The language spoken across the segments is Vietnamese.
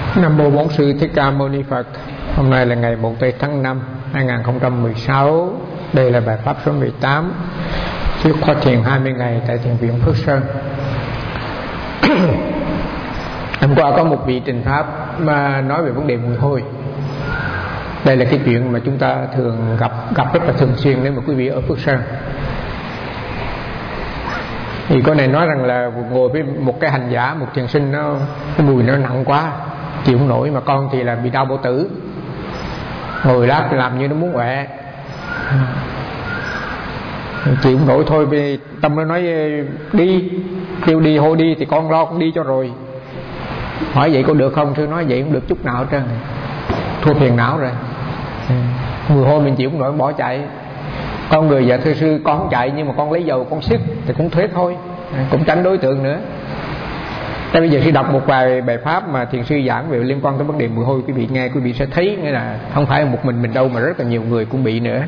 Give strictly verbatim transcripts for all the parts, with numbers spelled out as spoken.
Nam mô Bổn Sư Thích Ca Mâu Ni Phật. Hôm nay là ngày một tây tháng năm hai nghìn không trăm mười sáu. Đây là bài pháp số mười tám trước khóa thiền hai mươi ngày tại thiền viện Phước Sơn. Hôm qua có một vị trình pháp mà nói về vấn đề mùi hôi. Đây là cái chuyện mà chúng ta thường gặp gặp rất là thường xuyên nếu mà quý vị ở Phước Sơn. Thì con này nói rằng là ngồi với một cái hành giả, một thiền sinh, nó cái mùi nó nặng quá chịu không nổi, mà con thì là bị đau bao tử, ngồi lát làm như nó muốn quẹ, chịu không nổi thôi. Vì tâm nó nói đi, kêu đi hô đi thì con lo con đi cho rồi. Hỏi vậy có được không? Sư nói vậy không được chút nào hết trơn, thua phiền não rồi. Mùi hôi mình chịu không nổi bỏ chạy. Con người dạ thưa sư con không chạy, nhưng mà con lấy dầu con xức thì cũng thuyết thôi, cũng tránh đối tượng nữa. Thế bây giờ sư đọc một vài bài pháp mà thiền sư giảng về liên quan tới vấn đề mùi hôi, quý vị nghe quý vị sẽ thấy nghĩa là không phải một mình mình đâu mà rất là nhiều người cũng bị nữa.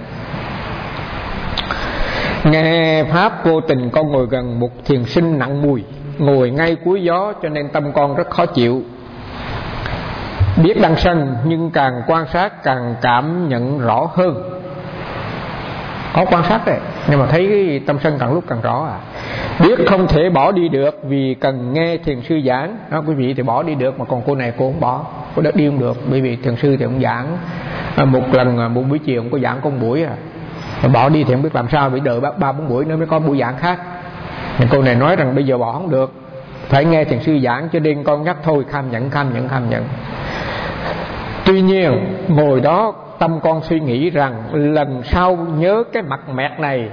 Nghe pháp vô tình con ngồi gần một thiền sinh nặng mùi, ngồi ngay cuối gió cho nên tâm con rất khó chịu. Biết đang sân nhưng càng quan sát càng cảm nhận rõ hơn. Có quan sát đấy, nhưng mà thấy cái tâm sân càng lúc càng rõ à. Biết không thể bỏ đi được vì cần nghe thiền sư giảng. Đó, quý vị thì bỏ đi được, mà còn cô này cô không bỏ, cô đất đi không được. Bởi vì thiền sư thì ông giảng một lần một buổi chiều, ông có giảng có một buổi à. Mà bỏ đi thì không biết làm sao, bị đợi ba bốn buổi nữa mới có buổi giảng khác. Nhưng cô này nói rằng bây giờ bỏ không được, phải nghe thiền sư giảng, cho nên con nhắc thôi, kham nhận kham nhận kham nhận. Tuy nhiên ngồi đó tâm con suy nghĩ rằng lần sau nhớ cái mặt mẹt này,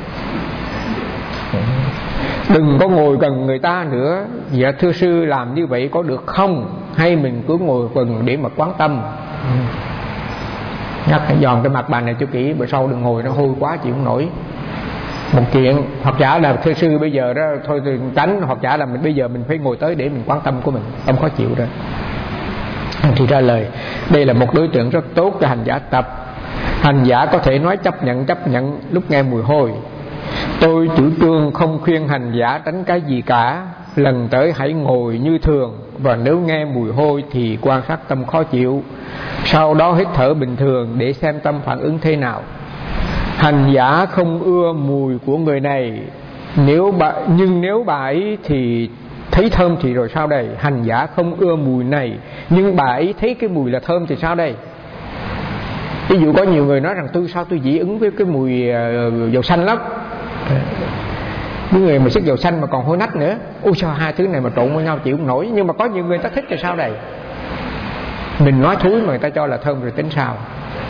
đừng có ngồi gần người ta nữa. Dạ thưa sư làm như vậy có được không? Hay mình cứ ngồi gần để mà quán tâm? Nhắc giòn cái mặt bà này cho kỹ, bữa sau đừng ngồi nó hôi quá chịu không nổi. Một chuyện hoặc giả là thưa sư bây giờ đó thôi thì tránh, hoặc giả là mình bây giờ mình phải ngồi tới để mình quán tâm của mình, tâm khó chịu rồi. Thì ra lời đây là một đối tượng rất tốt cho hành giả tập. Hành giả có thể nói chấp nhận chấp nhận lúc nghe mùi hôi. Tôi chủ trương không khuyên hành giả tránh cái gì cả. Lần tới hãy ngồi như thường, và nếu nghe mùi hôi thì quan sát tâm khó chịu, sau đó hít thở bình thường để xem tâm phản ứng thế nào. Hành giả không ưa mùi của người này, nếu bà, nhưng nếu bà ấy thì thấy thơm thì rồi sao đây? Hành giả không ưa mùi này, nhưng bà ấy thấy cái mùi là thơm thì sao đây? Ví dụ có nhiều người nói rằng tôi sao tôi dị ứng với cái mùi uh, dầu xanh lắm. Những người mà xức dầu xanh mà còn hôi nách nữa, ôi sao hai thứ này mà trộn với nhau chịu không nổi. Nhưng mà có nhiều người ta thích thì sao đây? Mình nói thúi mà người ta cho là thơm rồi tính sao?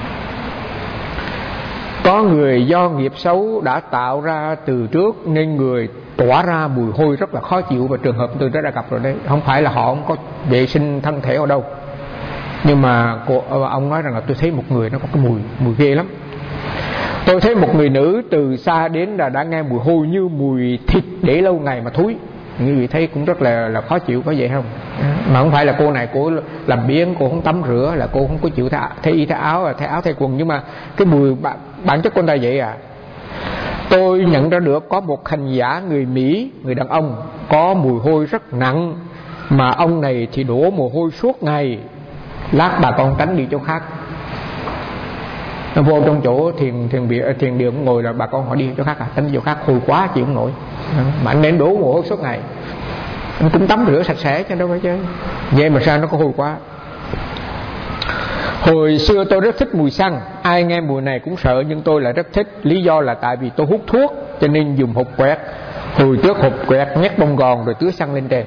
Có người do nghiệp xấu đã tạo ra từ trước nên người tỏa ra mùi hôi rất là khó chịu, và trường hợp tôi đã gặp rồi đấy. Không phải là họ không có vệ sinh thân thể ở đâu, nhưng mà cô, ông nói rằng là tôi thấy một người nó có cái mùi mùi ghê lắm. Tôi thấy một người nữ từ xa đến là đã nghe mùi hôi như mùi thịt để lâu ngày mà thúi. Như vậy thấy cũng rất là là khó chịu, có vậy không? Mà không phải là cô này cô làm biếng, cô không tắm rửa, là cô không có chịu thay, thay y thay áo, thay áo thay quần, nhưng mà cái mùi bản, bản chất con ta vậy à. Tôi nhận ra được có một hành giả người Mỹ, người đàn ông, có mùi hôi rất nặng, mà ông này thì đổ mồ hôi suốt ngày. Lát bà con tránh đi chỗ khác, nó vô trong chỗ thiền thiền địa thiền đường ngồi là bà con họ đi chỗ khác à, tránh chỗ khác hôi quá chịu không nổi. Mà anh nên đổ mồ hôi suốt ngày, anh cũng tắm rửa sạch sẽ cho đâu phải chơi. Vậy mà sao nó có hôi quá? Hồi xưa tôi rất thích mùi xăng, ai nghe mùi này cũng sợ, nhưng tôi lại rất thích. Lý do là tại vì tôi hút thuốc cho nên dùng hộp quẹt. Hồi trước hộp quẹt nhét bông gòn rồi tưới xăng lên trên.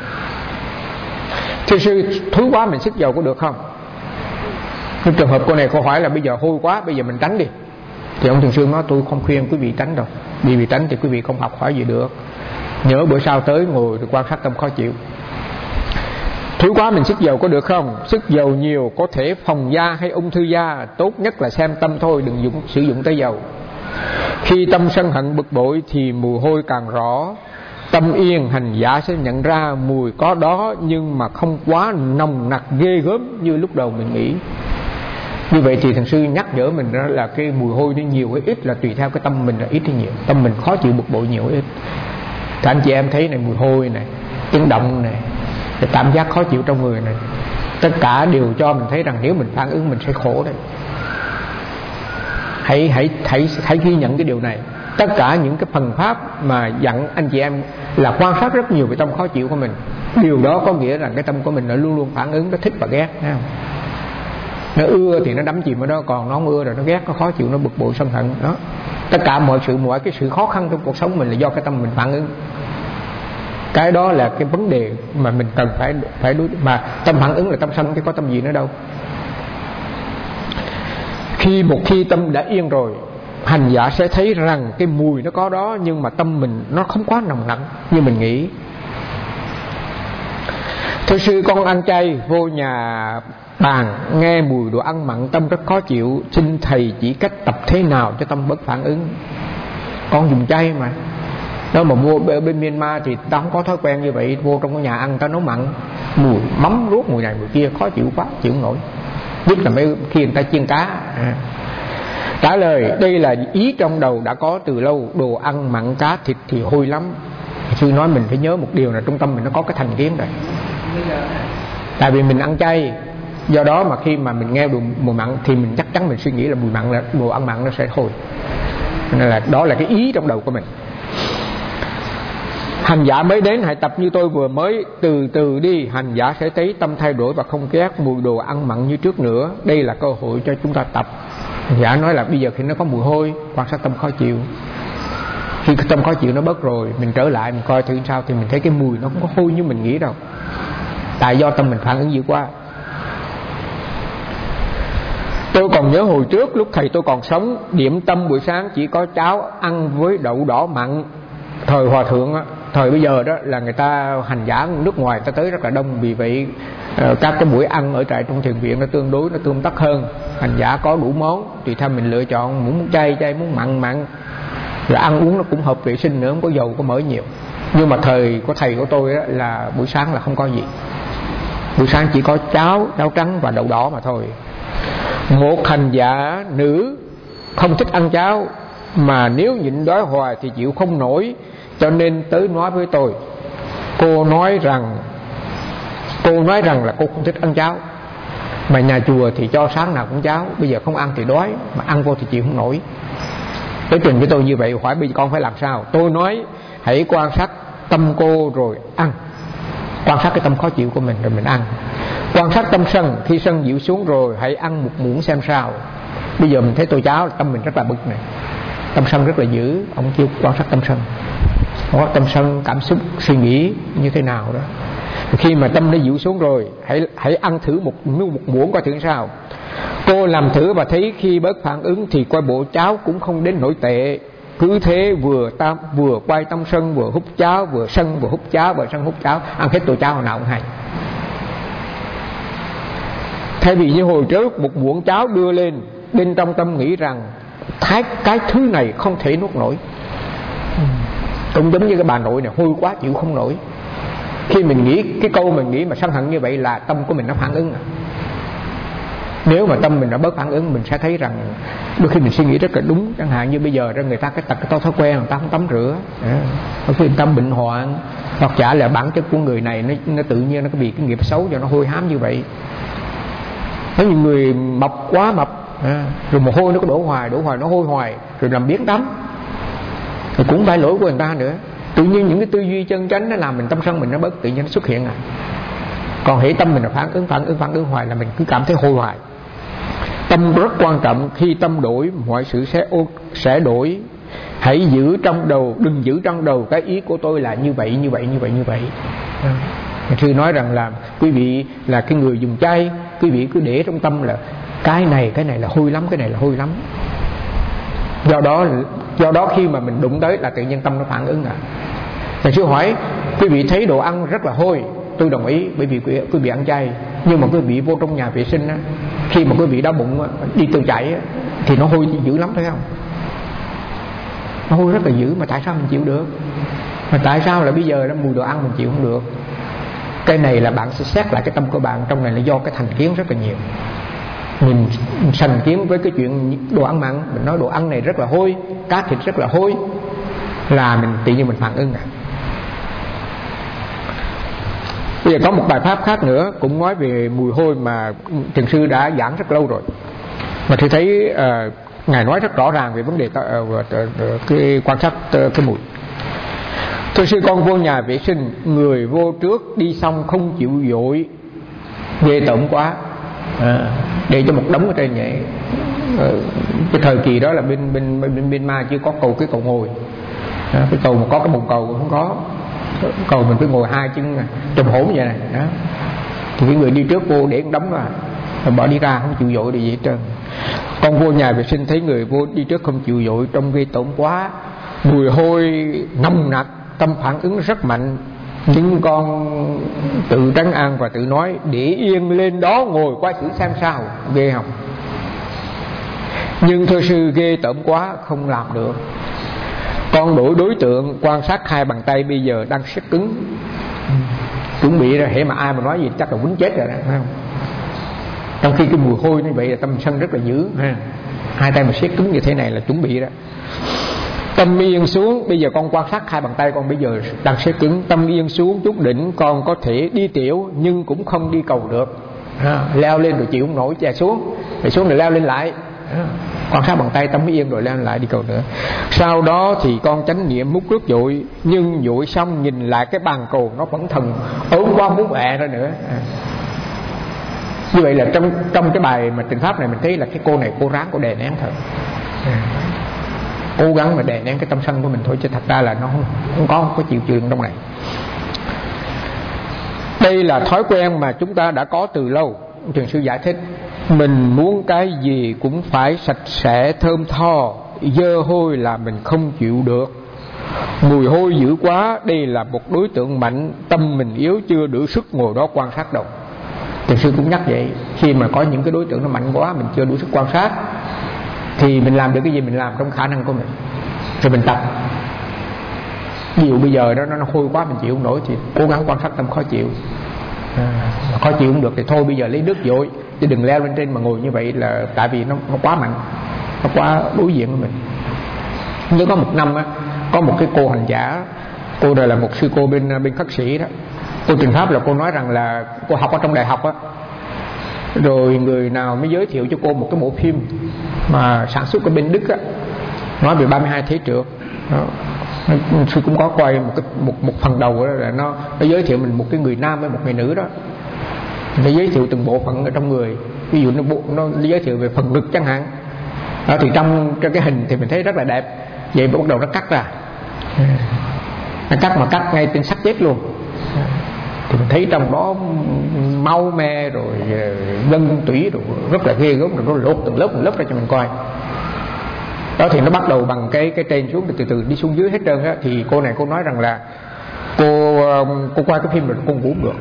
Thưa sư thúi quá mình xức dầu có được không? Nhưng trường hợp cô này cô hỏi là bây giờ hôi quá, bây giờ mình tránh đi. Thì ông thiền sư nói tôi không khuyên quý vị tránh đâu. Vì vì tránh thì quý vị không học hỏi gì được. Nhớ bữa sau tới ngồi thì quan sát tâm khó chịu. Thúi quá mình xức dầu có được không? Xức dầu nhiều có thể phòng da hay ung thư da. Tốt nhất là xem tâm thôi, đừng dùng, sử dụng tới dầu. Khi tâm sân hận bực bội thì mùi hôi càng rõ. Tâm yên hành giả sẽ nhận ra mùi có đó, nhưng mà không quá nồng nặc ghê gớm như lúc đầu mình nghĩ. Như vậy thì thiền sư nhắc nhở mình đó là cái mùi hôi nó nhiều hay ít là tùy theo cái tâm mình là ít hay nhiều. Tâm mình khó chịu bực bội nhiều hay ít. Thì anh chị em thấy này, mùi hôi này, tiếng động này, cái cảm giác khó chịu trong người này, Tất cả đều cho mình thấy rằng nếu mình phản ứng mình sẽ khổ đấy. Hãy hãy hãy hãy ghi nhận cái điều này. Tất cả những cái phần pháp mà dặn anh chị em là quan sát rất nhiều về tâm khó chịu của mình. Điều đó có nghĩa rằng cái tâm của mình nó luôn luôn phản ứng, nó thích và ghét, thấy không? Nó ưa thì nó đắm chìm ở đó, còn nó không ưa rồi nó ghét, nó khó chịu, nó bực bội sân hận đó. Tất cả mọi sự, mọi cái sự khó khăn trong cuộc sống mình là do cái tâm mình phản ứng. Cái đó là cái vấn đề mà mình cần phải phải đối. Mà tâm phản ứng là tâm sân chứ có tâm gì nữa đâu. Khi một khi tâm đã yên rồi, hành giả sẽ thấy rằng cái mùi nó có đó, nhưng mà tâm mình nó không quá nồng nặng như mình nghĩ. Thưa sư, con ăn chay vô nhà bàn nghe mùi đồ ăn mặn tâm rất khó chịu, xin thầy chỉ cách tập thế nào cho tâm bớt phản ứng. Con dùng chay mà. Đó mà vô bên Myanmar thì ta không có thói quen như vậy. Vô trong cái nhà ăn ta nấu mặn, mùi mắm ruốc, mùi này mùi kia, khó chịu quá, chịu không nổi. Nhất là mấy khi người ta chiên cá. à. Trả lời, đây là ý trong đầu đã có từ lâu. Đồ ăn mặn cá thịt thì hôi lắm. Sư nói mình phải nhớ một điều là trong tâm mình nó có cái thành kiến rồi. Tại vì mình ăn chay, do đó mà khi mà mình nghe đồ mùi mặn thì mình chắc chắn mình suy nghĩ là mùi mặn, là đồ ăn mặn nó sẽ hôi. Nên là đó là cái ý trong đầu của mình. Hành giả mới đến hãy tập như tôi vừa mới, từ từ đi, hành giả sẽ thấy tâm thay đổi và không ghét mùi đồ ăn mặn như trước nữa. Đây là cơ hội cho chúng ta tập. Hành giả nói là bây giờ khi nó có mùi hôi, quan sát tâm khó chịu. Khi cái tâm khó chịu nó bớt rồi, mình trở lại mình coi thử sao, thì mình thấy cái mùi nó không có hôi như mình nghĩ đâu. Tại do tâm mình phản ứng dữ quá. Tôi còn nhớ hồi trước lúc thầy tôi còn sống, điểm tâm buổi sáng chỉ có cháo ăn với đậu đỏ mặn. Thời hòa thượng á, thời bây giờ đó là người ta hành giả nước ngoài ta tới rất là đông. Vì vậy các cái buổi ăn ở tại trong thiền viện nó tương đối nó tươm tất hơn. Hành giả có đủ món, tùy theo mình lựa chọn, muốn chay chay, muốn mặn mặn. Rồi ăn uống nó cũng hợp vệ sinh nữa, không có dầu có mỡ nhiều. Nhưng mà thời của thầy của tôi đó là buổi sáng là không có gì. Buổi sáng chỉ có cháo, cháo trắng và đậu đỏ mà thôi. Một hành giả nữ không thích ăn cháo, mà nếu nhịn đói hoài thì chịu không nổi, cho nên tới nói với tôi. Cô nói rằng Cô nói rằng là cô không thích ăn cháo, mà nhà chùa thì cho sáng nào cũng cháo, bây giờ không ăn thì đói, mà ăn vô thì chịu không nổi. Tới trình với tôi như vậy, hỏi bây giờ con phải làm sao? Tôi nói hãy quan sát tâm cô rồi ăn. Quan sát cái tâm khó chịu của mình rồi mình ăn. Quan sát tâm sân, khi sân dịu xuống rồi hãy ăn một muỗng xem sao. Bây giờ mình thấy tô cháo, tâm mình rất là bực này, tâm sân rất là dữ. Ông kêu quan sát tâm sân, có tâm sân, cảm xúc, suy nghĩ như thế nào đó. Khi mà tâm nó dịu xuống rồi, hãy hãy ăn thử một một muỗng coi thử sao. Cô làm thử và thấy khi bớt phản ứng thì coi bộ cháo cũng không đến nổi tệ. Cứ thế vừa tam vừa quay tâm sân, vừa hút cháo, vừa sân vừa hút cháo, vừa sân hút cháo, ăn hết tô cháo hồi nào cũng hay. Thay vì như hồi trước một muỗng cháo đưa lên, bên trong tâm nghĩ rằng thái cái thứ này không thể nuốt nổi. Cũng giống như cái bà nội này, hôi quá chịu không nổi. Khi mình nghĩ cái câu mình nghĩ mà sân hận như vậy là tâm của mình nó phản ứng à. Nếu mà tâm mình đã bớt phản ứng, mình sẽ thấy rằng đôi khi mình suy nghĩ rất là đúng. Chẳng hạn như bây giờ ra người ta cái tật cái thói quen người ta không tắm rửa, đôi khi tâm bệnh hoạn, hoặc chả là bản chất của người này nó, nó tự nhiên nó có bị cái nghiệp xấu cho nó hôi hám như vậy. Có những người mập quá mập, à, rồi mồ hôi nó có đổ hoài đổ hoài nó hôi hoài, rồi làm biếng tắm, thì cũng phải lỗi của người ta nữa. Tự nhiên những cái tư duy chân chánh nó làm mình tâm sân mình nó bớt, tự nhiên nó xuất hiện à. Còn hễ tâm mình là phản ứng phản ứng phản ứng hoài là mình cứ cảm thấy hôi hoài. Tâm rất quan trọng, khi tâm đổi mọi sự sẽ sẽ đổi. Hãy giữ trong đầu, đừng giữ trong đầu cái ý của tôi là như vậy như vậy như vậy như vậy. Sư nói rằng là quý vị là cái người dùng chay, quý vị cứ để trong tâm là cái này cái này là hôi lắm, cái này là hôi lắm. Do đó do đó khi mà mình đụng tới là tự nhiên tâm nó phản ứng à. Thầy sư hỏi quý vị thấy đồ ăn rất là hôi, tôi đồng ý, bởi vì quý, quý vị ăn chay. Nhưng mà quý vị vô trong nhà vệ sinh á, khi mà quý vị đau bụng á, đi tiêu chảy á, thì nó hôi dữ lắm thấy không? Nó hôi rất là dữ, mà tại sao mình chịu được? Mà tại sao là bây giờ đó mùi đồ ăn mình chịu không được? Cái này là bạn sẽ xét lại cái tâm của bạn. Trong này là do cái thành kiến rất là nhiều. Mình thành kiến với cái chuyện đồ ăn mặn, mình nói đồ ăn này rất là hôi, cá thịt rất là hôi, là mình tự nhiên mình phản ứng à. Bây giờ có một bài pháp khác nữa cũng nói về mùi hôi mà thiền sư đã giảng rất lâu rồi, mà tôi thấy uh, ngài nói rất rõ ràng về vấn đề uh, uh, cái quan sát uh, cái mùi. Thưa sư, con vô nhà vệ sinh, người vô trước đi xong không chịu dội, ghê tởm quá, à, để cho một đống ở trên vậy. À, cái thời kỳ đó là bên bên bên bên ma chưa có cầu cái cầu ngồi, à, cái cầu mà có cái bồn cầu cũng không có, cầu mình phải ngồi hai chân trùm hổm vậy này đó. Thì cái người đi trước vô để đóng rồi, rồi bỏ đi ra không chịu dội gì hết trơn. Con vô nhà vệ sinh thấy người vô đi trước không chịu dội, trong ghê tởm quá, mùi hôi nồng nặc, tâm phản ứng rất mạnh, nhưng con tự trấn an và tự nói để yên lên đó ngồi qua thử xem sao. Ghê không? Nhưng thưa sư, ghê tởm quá không làm được. Con đổi đối tượng quan sát hai bàn tay bây giờ đang siết cứng, chuẩn bị ra hễ mà ai mà nói gì chắc là quýnh chết rồi đó, phải không? Trong khi cái mùi hôi như vậy là tâm sân rất là dữ ha. Hai tay mà siết cứng như thế này là chuẩn bị đó. Tâm yên xuống, bây giờ con quan sát hai bàn tay con bây giờ đang siết cứng. Tâm yên xuống chút đỉnh, con có thể đi tiểu nhưng cũng không đi cầu được, à, leo lên rồi chịu không nổi chạy xuống, rồi xuống rồi leo lên lại, à, quan sát bàn tay tâm yên rồi leo lên lại đi cầu nữa. Sau đó thì con chánh niệm múc nước dội, nhưng dội xong nhìn lại cái bàn cầu nó vẫn thần ốm quá muốn ẹ ra nữa, à. Như vậy là trong trong cái bài mà trình pháp này mình thấy là cái cô này cô ráng cô đè nén thôi, à, cố gắng mà đè nén cái tâm sân của mình thôi, chứ thật ra là nó không, không có không có chịu chuyện trong này. Đây là thói quen mà chúng ta đã có từ lâu. Thiền sư giải thích, mình muốn cái gì cũng phải sạch sẽ thơm tho, dơ hôi là mình không chịu được. Mùi hôi dữ quá, đây là một đối tượng mạnh, tâm mình yếu chưa đủ sức ngồi đó quan sát đâu. Thiền sư cũng nhắc vậy, khi mà có những cái đối tượng nó mạnh quá, mình chưa đủ sức quan sát, thì mình làm được cái gì mình làm trong khả năng của mình, rồi mình tập. Ví dụ bây giờ đó nó hôi quá mình chịu không nổi thì cố gắng quan sát tâm khó chịu, à, khó chịu không được thì thôi bây giờ lấy nước dội, chứ đừng leo lên trên mà ngồi như vậy, là tại vì nó, nó quá mạnh, nó quá đối diện với mình. Nhớ có một năm á, có một cái cô hành giả, cô đây là một sư cô bên bên khất sĩ đó, cô trình pháp là cô nói rằng là cô học ở trong đại học á, rồi người nào mới giới thiệu cho cô một cái bộ phim mà sản xuất ở bên Đức á, nói về ba mươi hai thế trượt đó. Sư cũng có quay một cái một một phần đầu đó, là nó nó giới thiệu mình một cái người nam với một người nữ đó, nó giới thiệu từng bộ phận ở trong người. Ví dụ nó bộ nó giới thiệu về phần ngực chẳng hạn đó, thì trong trong cái hình thì mình thấy rất là đẹp, vậy bắt đầu nó cắt ra, nó cắt mà cắt ngay trên xác chết luôn, thì mình thấy trong đó máu me rồi gân tủy rồi rất là ghê gớm, rồi nó lột từng lớp từng lớp ra cho mình coi đó. Thì nó bắt đầu bằng cái cái trên xuống, từ từ đi xuống dưới hết trơn á. Thì cô này cô nói rằng là cô cô quay cái phim rồi cô ngủ được,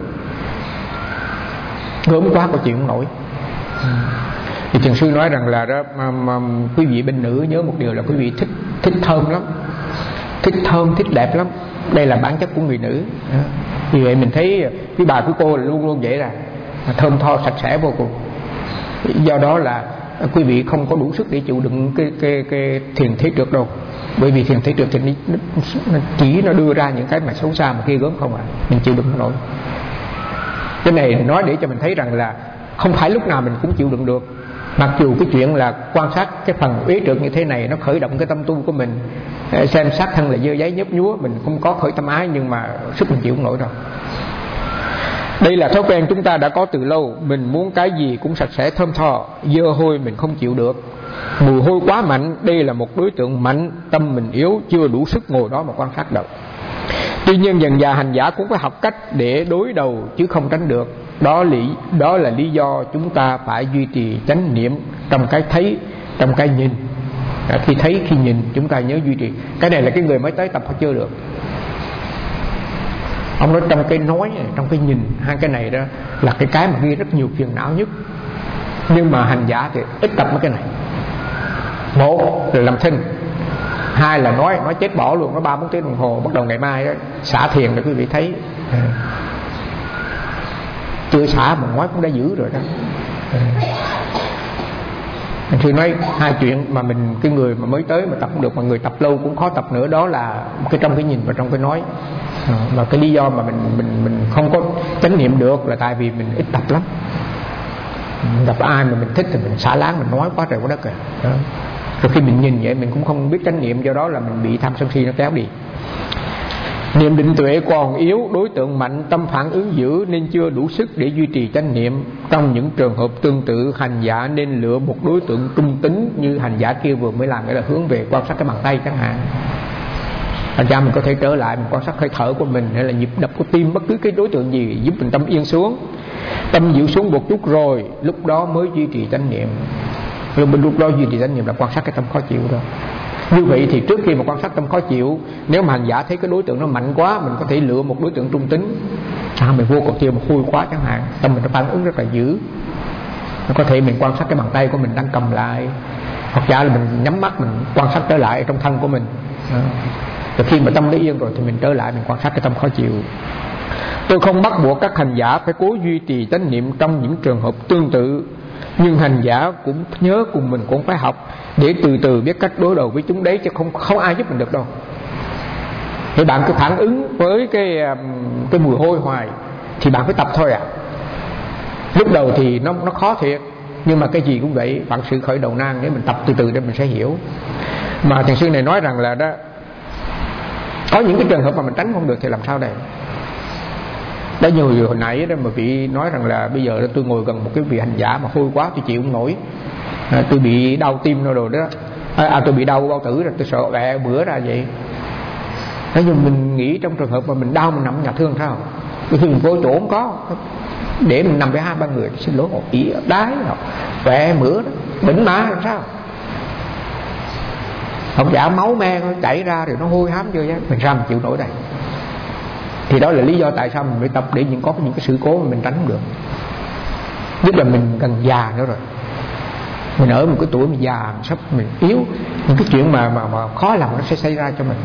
gớm quá cô chịu không nổi. Thì thiền sư nói rằng là đó, mà, mà, quý vị bên nữ nhớ một điều là quý vị thích thích thơm lắm, thích thơm thích đẹp lắm, đây là bản chất của người nữ. Vì vậy mình thấy cái bài của cô là luôn luôn vậy, là thơm tho sạch sẽ vô cùng. Do đó là quý vị không có đủ sức để chịu đựng cái cái cái thiền thế trượt đâu, bởi vì thiền thế trượt thì nó, nó chỉ nó đưa ra những cái mà xấu xa mà kia gớm không à, mình chịu đựng không nổi. Cái này nói để cho mình thấy rằng là không phải lúc nào mình cũng chịu đựng được. Mặc dù cái chuyện là quan sát cái phần uế trượt như thế này nó khởi động cái tâm tu của mình, xem sát thân là dơ giấy nhấp nhúa, mình không có khởi tâm ái, nhưng mà sức mình chịu không nổi đâu. Đây là thói quen chúng ta đã có từ lâu, mình muốn cái gì cũng sạch sẽ thơm tho, dơ hôi mình không chịu được. Mùi hôi quá mạnh, đây là một đối tượng mạnh, tâm mình yếu chưa đủ sức ngồi đó mà quan sát đâu. Tuy nhiên dần dà hành giả cũng phải học cách để đối đầu chứ không tránh được. Đó, lý, đó là lý do chúng ta phải duy trì chánh niệm trong cái thấy, trong cái nhìn. À, khi thấy, khi nhìn chúng ta nhớ duy trì. Cái này là cái người mới tới tập họ chưa được. Ông nói trong cái nói, trong cái nhìn, hai cái này đó là cái cái mà ghi rất nhiều phiền não nhất. Nhưng mà hành giả thì ít tập mấy cái này. Một là làm thinh, hai là nói nói chết bỏ luôn, nó ba bốn tiếng đồng hồ, bắt đầu ngày mai đó xả thiền để quý vị thấy. À, chưa xả mà nói cũng đã dữ rồi đó. À, mình thường nói hai chuyện mà mình, cái người mà mới tới mà tập không được, mà người tập lâu cũng khó tập nữa, đó là cái trong cái nhìn và trong cái nói. À, và cái lý do mà mình mình mình không có chánh niệm được là tại vì mình ít tập lắm. Mình gặp ai mà mình thích thì mình xả láng, mình nói quá trời quá đất rồi. Đó. Rồi khi mình nhìn vậy mình cũng không biết chánh niệm, do đó là mình bị tham sân si nó kéo đi. Niệm định tuệ còn yếu, đối tượng mạnh, tâm phản ứng dữ nên chưa đủ sức để duy trì chánh niệm. Trong những trường hợp tương tự, hành giả nên lựa một đối tượng trung tính như hành giả kia vừa mới làm, nghĩa là hướng về quan sát cái bàn tay chẳng hạn. Thành ra mình có thể trở lại mình quan sát hơi thở của mình hay là nhịp đập của tim, bất cứ cái đối tượng gì giúp mình tâm yên xuống, tâm dịu xuống một chút rồi lúc đó mới duy trì chánh niệm. Lúc, lúc đó duy trì chánh niệm là quan sát cái tâm khó chịu đó. Như vậy thì trước khi mà quan sát tâm khó chịu, nếu mà hành giả thấy cái đối tượng nó mạnh quá, mình có thể lựa một đối tượng trung tính. À, mình vô cầu tiêu mà hôi quá chẳng hạn, tâm mình nó phản ứng rất là dữ. Nó có thể mình quan sát cái bàn tay của mình đang cầm lại, hoặc giả là mình nhắm mắt mình quan sát trở lại trong thân của mình. À. Rồi khi mà tâm nó yên rồi thì mình trở lại mình quan sát cái tâm khó chịu. Tôi không bắt buộc các hành giả phải cố duy trì chánh niệm trong những trường hợp tương tự, nhưng hành giả cũng nhớ cùng mình cũng phải học để từ từ biết cách đối đầu với chúng đấy, chứ không không ai giúp mình được đâu. Thì bạn cứ phản ứng với cái cái mùi hôi hoài thì bạn phải tập thôi à. Lúc đầu thì nó nó khó thiệt, nhưng mà cái gì cũng vậy, bạn sự khởi đầu nan để mình tập từ từ để mình sẽ hiểu. Mà thiền sư này nói rằng là đó, có những cái trường hợp mà mình tránh không được thì làm sao đây? Đã nhiều hồi nãy đó mà vị nói rằng là bây giờ tôi ngồi gần một cái vị hành giả mà hôi quá tôi chịu không nổi, à, tôi bị đau tim rồi đó, à, à, tôi bị đau bao tử rồi, tôi sợ bẹ bữa ra vậy. Thế nhưng mình nghĩ trong trường hợp mà mình đau mình nằm nhà thương sao? Đôi khi mình vô chỗ không có, để mình nằm với hai ba người, xin lỗi một ý đái bẹ bữa đó, bệnh má làm sao? Không giả máu me nó chảy ra thì nó hôi hám chưa chứ, mình sao mình chịu nổi đây? Thì đó là lý do tại sao mình phải tập để những có những cái sự cố mà mình tránh không được. Nhất là mình gần già nữa rồi, mình ở một cái tuổi mình già mình sắp mình yếu, những cái chuyện mà mà, mà khó làm nó sẽ xảy ra cho mình.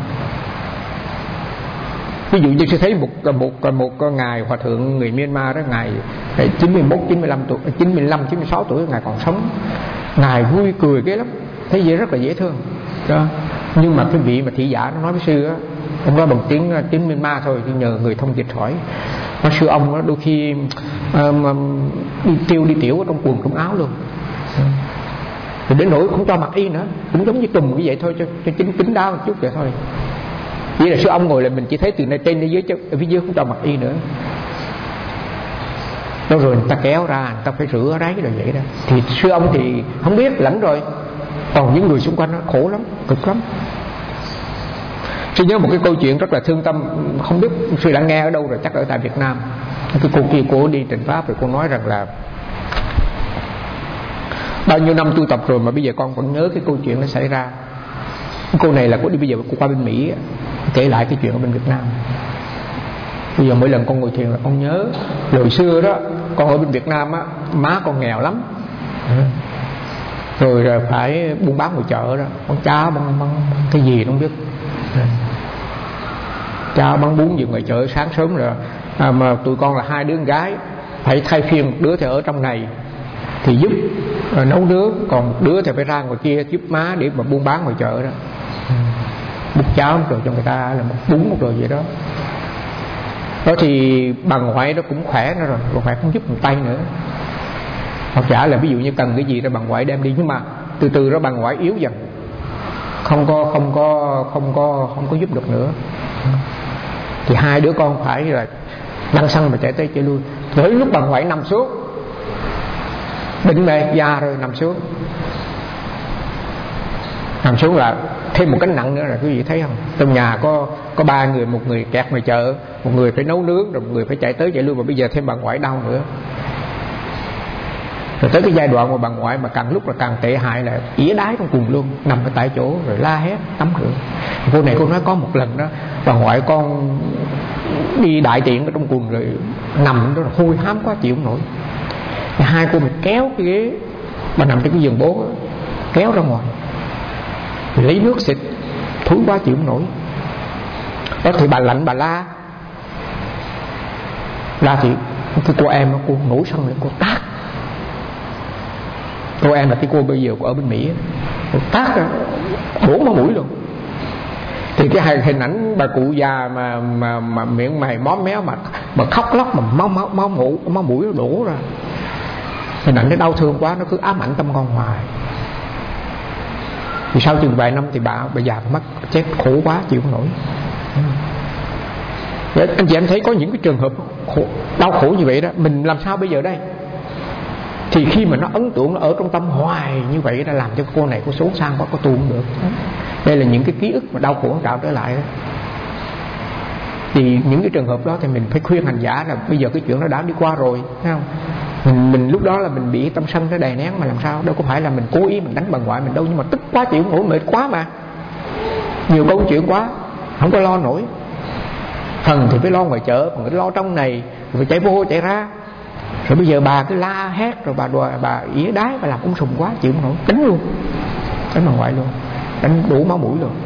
Ví dụ như tôi thấy một một một ngài hòa thượng người Myanmar đó, ngài chín mươi mốt chín mươi lăm tuổi, chín mươi lăm chín mươi sáu tuổi, ngài còn sống, ngài vui cười ghê lắm, thấy vậy rất là dễ thương đó. Nhưng mà cái vị mà thị giả nó nói với sư á, ông nói bằng tiếng tiếng Myanmar thôi, thì nhờ người thông dịch hỏi. Nói sư ông đó, đôi khi um, um, đi tiêu đi tiểu ở trong quần trong áo luôn, thì đến nỗi không cho mặc y nữa, cũng giống như tùm như vậy thôi, cho, cho chính kính đáo một chút vậy thôi. Vậy là sư ông ngồi là mình chỉ thấy từ này trên đến dưới, chứ ở phía dưới không cho mặc y nữa. Đó rồi người ta kéo ra, người ta phải rửa ráy rồi vậy đó. Thì sư ông thì không biết lãnh rồi, còn những người xung quanh nó khổ lắm, cực lắm. Tôi nhớ một cái câu chuyện rất là thương tâm, không biết sư đã nghe ở đâu rồi, chắc ở tại Việt Nam. Cái cô kia cô đi trình pháp rồi cô nói rằng là bao nhiêu năm tu tập rồi mà bây giờ con vẫn nhớ cái câu chuyện nó xảy ra. Cô này là cô đi bây giờ cô qua bên Mỹ kể lại cái chuyện ở bên Việt Nam. Bây giờ mỗi lần con ngồi thiền là con nhớ hồi xưa đó, con ở bên Việt Nam á, má con nghèo lắm, rồi, rồi phải buôn bán ngoài chợ đó, con cháo bằng, bằng cái gì không biết, cháo bán bún gì ngoài chợ sáng sớm rồi, à, mà tụi con là hai đứa con gái phải thay phiên, một đứa thì ở trong này thì giúp rồi nấu nướng, còn một đứa thì phải ra ngoài kia giúp má để mà buôn bán ngoài chợ đó, một cháo rồi cho người ta là một bún một rồi vậy đó. Đó thì bà ngoại đó cũng khỏe nữa rồi, bà ngoại cũng giúp một tay nữa. Hoặc giả là ví dụ như cần cái gì đó bà ngoại đem đi, nhưng mà từ từ đó bà ngoại yếu dần, không có không có không có không có giúp được nữa. Thì hai đứa con phải là lăn xăng mà chạy tới chạy lui. Tới lúc bà ngoại nằm xuống, bệnh mệt già rồi, nằm xuống nằm xuống là thêm một cái nặng nữa là quý vị thấy không? Trong nhà có có ba người, một người kẹt ngoài chợ, một người phải nấu nướng, rồi một người phải chạy tới chạy lui, và bây giờ thêm bà ngoại đau nữa. Rồi tới cái giai đoạn mà bà ngoại mà càng lúc là càng tệ hại là ỉa đái trong cùng luôn, nằm ở tại chỗ rồi la hét tắm rửa. Cô này cô nói có một lần đó bà ngoại con đi đại tiện ở trong quần rồi nằm đó hôi hám quá chịu không nổi. Hai cô mình kéo cái ghế, bà nằm trên cái giường bố đó, kéo ra ngoài lấy nước xịt, thúi quá chịu không nổi. Đó thì bà lạnh bà la la thì cái cô em cô nổi sân lên, cô tát. Cô em là cái cô bây giờ ở bên Mỹ, cô tát ra đổ máu mũi luôn. Thì cái hình ảnh bà cụ già mà mà mà miệng mày móm méo mà mà khóc lóc mà máu máu máu mũi máu mũi nó đổ ra, hình ảnh nó đau thương quá, nó cứ ám ảnh tâm con hoài. Thì sau chừng vài năm thì bà bà già mất chết khổ quá chịu không nổi. Vậy anh chị em thấy có những cái trường hợp khổ, đau khổ như vậy đó, mình làm sao bây giờ đây? Thì khi mà nó ấn tượng nó ở trong tâm hoài như vậy đã làm cho cô này có xấu sang quá, có tu không được. Đây là những cái ký ức mà đau khổ tạo trở lại đó. Thì những cái trường hợp đó thì mình phải khuyên hành giả là bây giờ cái chuyện nó đã đi qua rồi, thấy không? Mình, mình lúc đó là mình bị tâm sân nó đè nén mà làm sao, đâu có phải là mình cố ý mình đánh bà ngoại mình đâu, nhưng mà tức quá chịu không nổi, mệt quá mà, nhiều câu chuyện quá không có lo nổi. Phần thì phải lo ngoài chợ, phần phải lo trong này, rồi chạy vô chạy ra. Rồi bây giờ bà cứ la hét, rồi bà đòi, bà ỉa đái, bà làm ung sùng quá chịu không nổi, đánh luôn, đánh bà ngoại luôn, đánh đủ máu mũi luôn.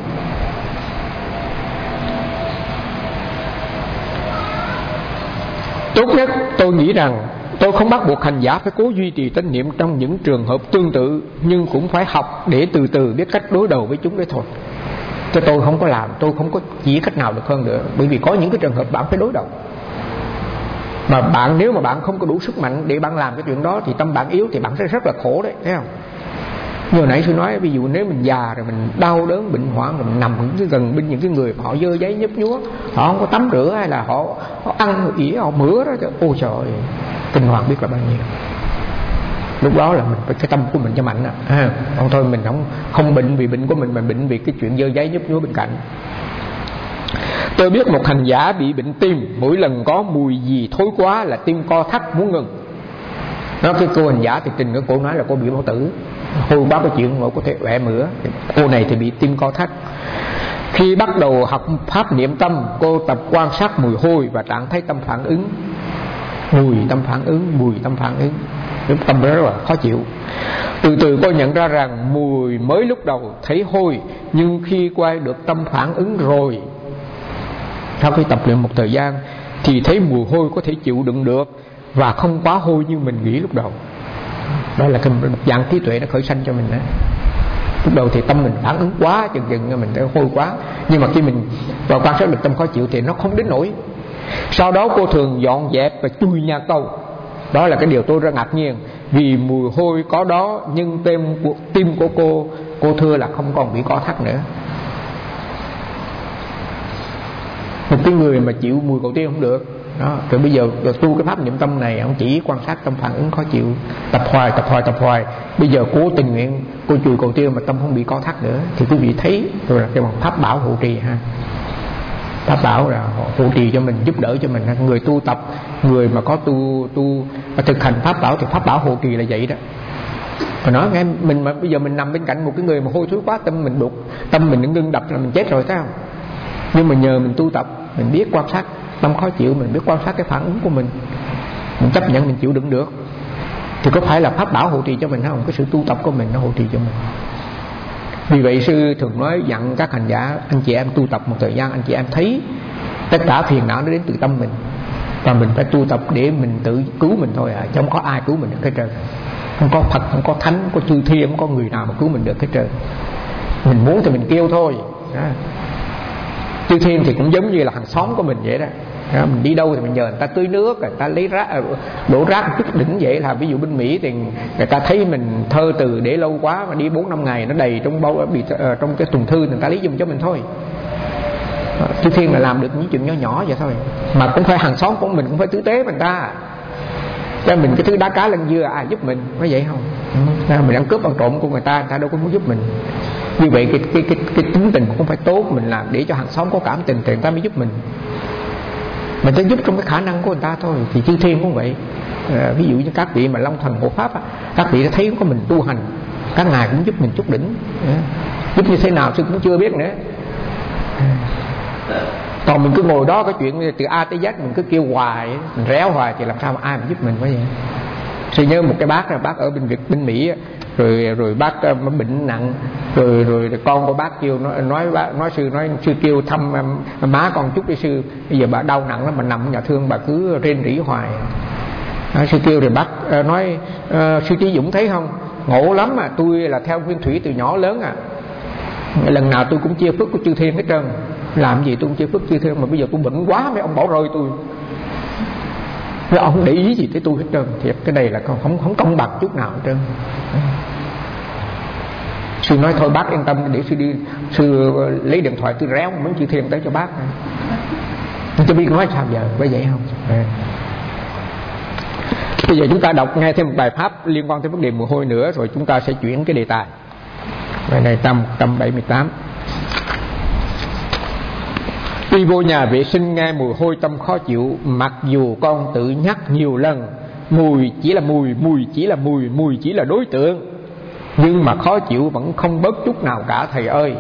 Tốt nhất tôi nghĩ rằng tôi không bắt buộc hành giả phải cố duy trì chánh niệm trong những trường hợp tương tự, nhưng cũng phải học để từ từ biết cách đối đầu với chúng đấy thôi. Chứ tôi không có làm, tôi không có chỉ cách nào được hơn nữa. Bởi vì có những cái trường hợp bạn phải đối đầu, mà bạn nếu mà bạn không có đủ sức mạnh để bạn làm cái chuyện đó thì tâm bạn yếu thì bạn sẽ rất là khổ đấy, thấy không? Như hồi nãy tôi nói, ví dụ nếu mình già rồi mình đau đớn bệnh hoạn rồi mình nằm gần bên những cái người họ dơ giấy nhấp nhúa, họ không có tắm rửa hay là họ, họ ăn ỉa họ mửa đó, ôi trời ơi, kinh hoàng biết là bao nhiêu. Lúc đó là mình phải cái tâm của mình cho mạnh à. Còn thôi mình không không bệnh vì bệnh của mình, mà bệnh vì cái chuyện dơ giấy nhấp nhúa bên cạnh. Tôi biết một hành giả bị bệnh tim, mỗi lần có mùi gì thối quá là tim co thắt muốn ngừng. Nó cái cô hành giả thì trình của cô nói là cô bị bao tử, hồi báo cái chuyện mà có thể quẹ mửa. Cô này thì bị tim co thắt. Khi bắt đầu học pháp niệm tâm, cô tập quan sát mùi hôi và trạng thấy tâm phản ứng. Mùi tâm phản ứng, mùi tâm phản ứng, tâm rất là khó chịu. Từ từ cô nhận ra rằng mùi mới lúc đầu thấy hôi, nhưng khi quay được tâm phản ứng rồi, sau khi tập luyện một thời gian thì thấy mùi hôi có thể chịu đựng được và không quá hôi như mình nghĩ lúc đầu. Đó là cái một dạng trí tuệ nó khởi sanh cho mình đó. Lúc đầu thì tâm mình phản ứng quá, chừng chừng mình thấy hôi quá, nhưng mà khi mình vào quan sát được tâm khó chịu thì nó không đến nổi. Sau đó cô thường dọn dẹp và chui nhà cầu. Đó là cái điều tôi rất ngạc nhiên. Vì mùi hôi có đó, nhưng tim của, tim của cô cô thưa là không còn bị co thắt nữa. Một cái người mà chịu mùi cầu tiêu không được đó. Rồi bây giờ tu cái pháp niệm tâm này, ông chỉ quan sát tâm phản ứng khó chịu, tập hoài tập hoài tập hoài. Bây giờ cố tình nguyện cô chùi cầu tiêu mà tâm không bị co thắt nữa, thì quý vị thấy rồi là cái bằng pháp bảo hộ trì ha. Pháp bảo là hộ trì cho mình, giúp đỡ cho mình. Người tu tập, người mà có tu tu thực hành pháp bảo thì pháp bảo hộ trì là vậy đó. Mà nói nghe mình mà bây giờ mình nằm bên cạnh một cái người mà hôi thối quá, tâm mình đục, tâm mình ngưng đập là mình chết rồi, thấy không? Nhưng mà nhờ mình tu tập, mình biết quan sát tâm khó chịu, mình biết quan sát cái phản ứng của mình, mình chấp nhận mình chịu đựng được, thì có phải là pháp bảo hộ trì cho mình không? Cái sự tu tập của mình nó hộ trì cho mình. Vì vậy sư thường nói dặn các hành giả, anh chị em tu tập một thời gian, anh chị em thấy tất cả phiền não nó đến từ tâm mình, và mình phải tu tập để mình tự cứu mình thôi à, chứ không có ai cứu mình được hết trơn. Không có Phật, không có Thánh, không có chư thiên, không có người nào mà cứu mình được hết trơn. Mình muốn thì mình kêu thôi đó. Chư thiên thì cũng giống như là hàng xóm của mình vậy đó. Đó, mình đi đâu thì mình nhờ người ta tưới nước, người ta lấy rác, đổ rác một chút đỉnh vậy. Là ví dụ bên Mỹ thì người ta thấy mình thơ từ để lâu quá mà đi bốn năm ngày nó đầy trong bao, bị uh, trong cái thùng thư, người ta lấy giùm cho mình thôi. Chư thiên là làm được những chuyện nhỏ nhỏ vậy thôi, mà cũng phải hàng xóm của mình cũng phải tử tế mình ta. Cho mình cái thứ đá cá lên dưa ai giúp mình, có vậy không? Ừ. Mình ăn cướp ăn trộm của người ta, người ta đâu có muốn giúp mình. Như vậy cái, cái, cái, cái tính tình cũng phải tốt, mình làm để cho hàng xóm có cảm tình thì người ta mới giúp mình. Mình phải giúp trong cái khả năng của người ta thôi. Thì chư thiên cũng vậy. À, ví dụ như các vị mà Long Thần Hộ Pháp á, các vị đã thấy có mình tu hành, các ngài cũng giúp mình chút đỉnh. À, giúp như thế nào sư cũng chưa biết nữa. À, còn mình cứ ngồi đó cái chuyện từ A tới Z mình cứ kêu hoài, mình réo hoài thì làm sao mà ai mà giúp mình quá vậy. Sư nhớ một cái bác là bác ở bên Việt bên Mỹ á, rồi rồi bác uh, bệnh nặng, rồi rồi con của bác kêu nói nói bác, nói sư nói sư kêu thăm um, má con chút đi sư, bây giờ bà đau nặng lắm, bà nằm ở nhà thương bà cứ rên rỉ hoài. À, sư kêu rồi bác uh, nói uh, sư Trí Dũng thấy không, ngộ lắm à, tôi là theo nguyên thủy từ nhỏ lớn à, Lần nào tôi cũng chia phước của chư thiên hết trơn. Làm gì tôi cũng chia phước chư thiên, mà bây giờ tôi bệnh quá mấy ông bỏ rơi tôi, mấy ông không để ý gì tới tôi hết trơn. Thiệt cái này là không không công bằng chút nào hết trơn. Sư nói thôi bác yên tâm, để sư đi, sư lấy điện thoại tôi réo mấy chư thiên tới cho bác. Tôi biết nói sao giờ, phải vậy không? À. Bây giờ chúng ta đọc nghe thêm một bài pháp liên quan tới vấn đề mồ hôi nữa, rồi chúng ta sẽ chuyển cái đề tài. Bài này năm một trăm bảy mươi tám. Đi vô nhà vệ sinh nghe mùi hôi tâm khó chịu, mặc dù con tự nhắc nhiều lần mùi chỉ là mùi, mùi chỉ là mùi, mùi chỉ là đối tượng, nhưng mà khó chịu vẫn không bớt chút nào cả thầy ơi.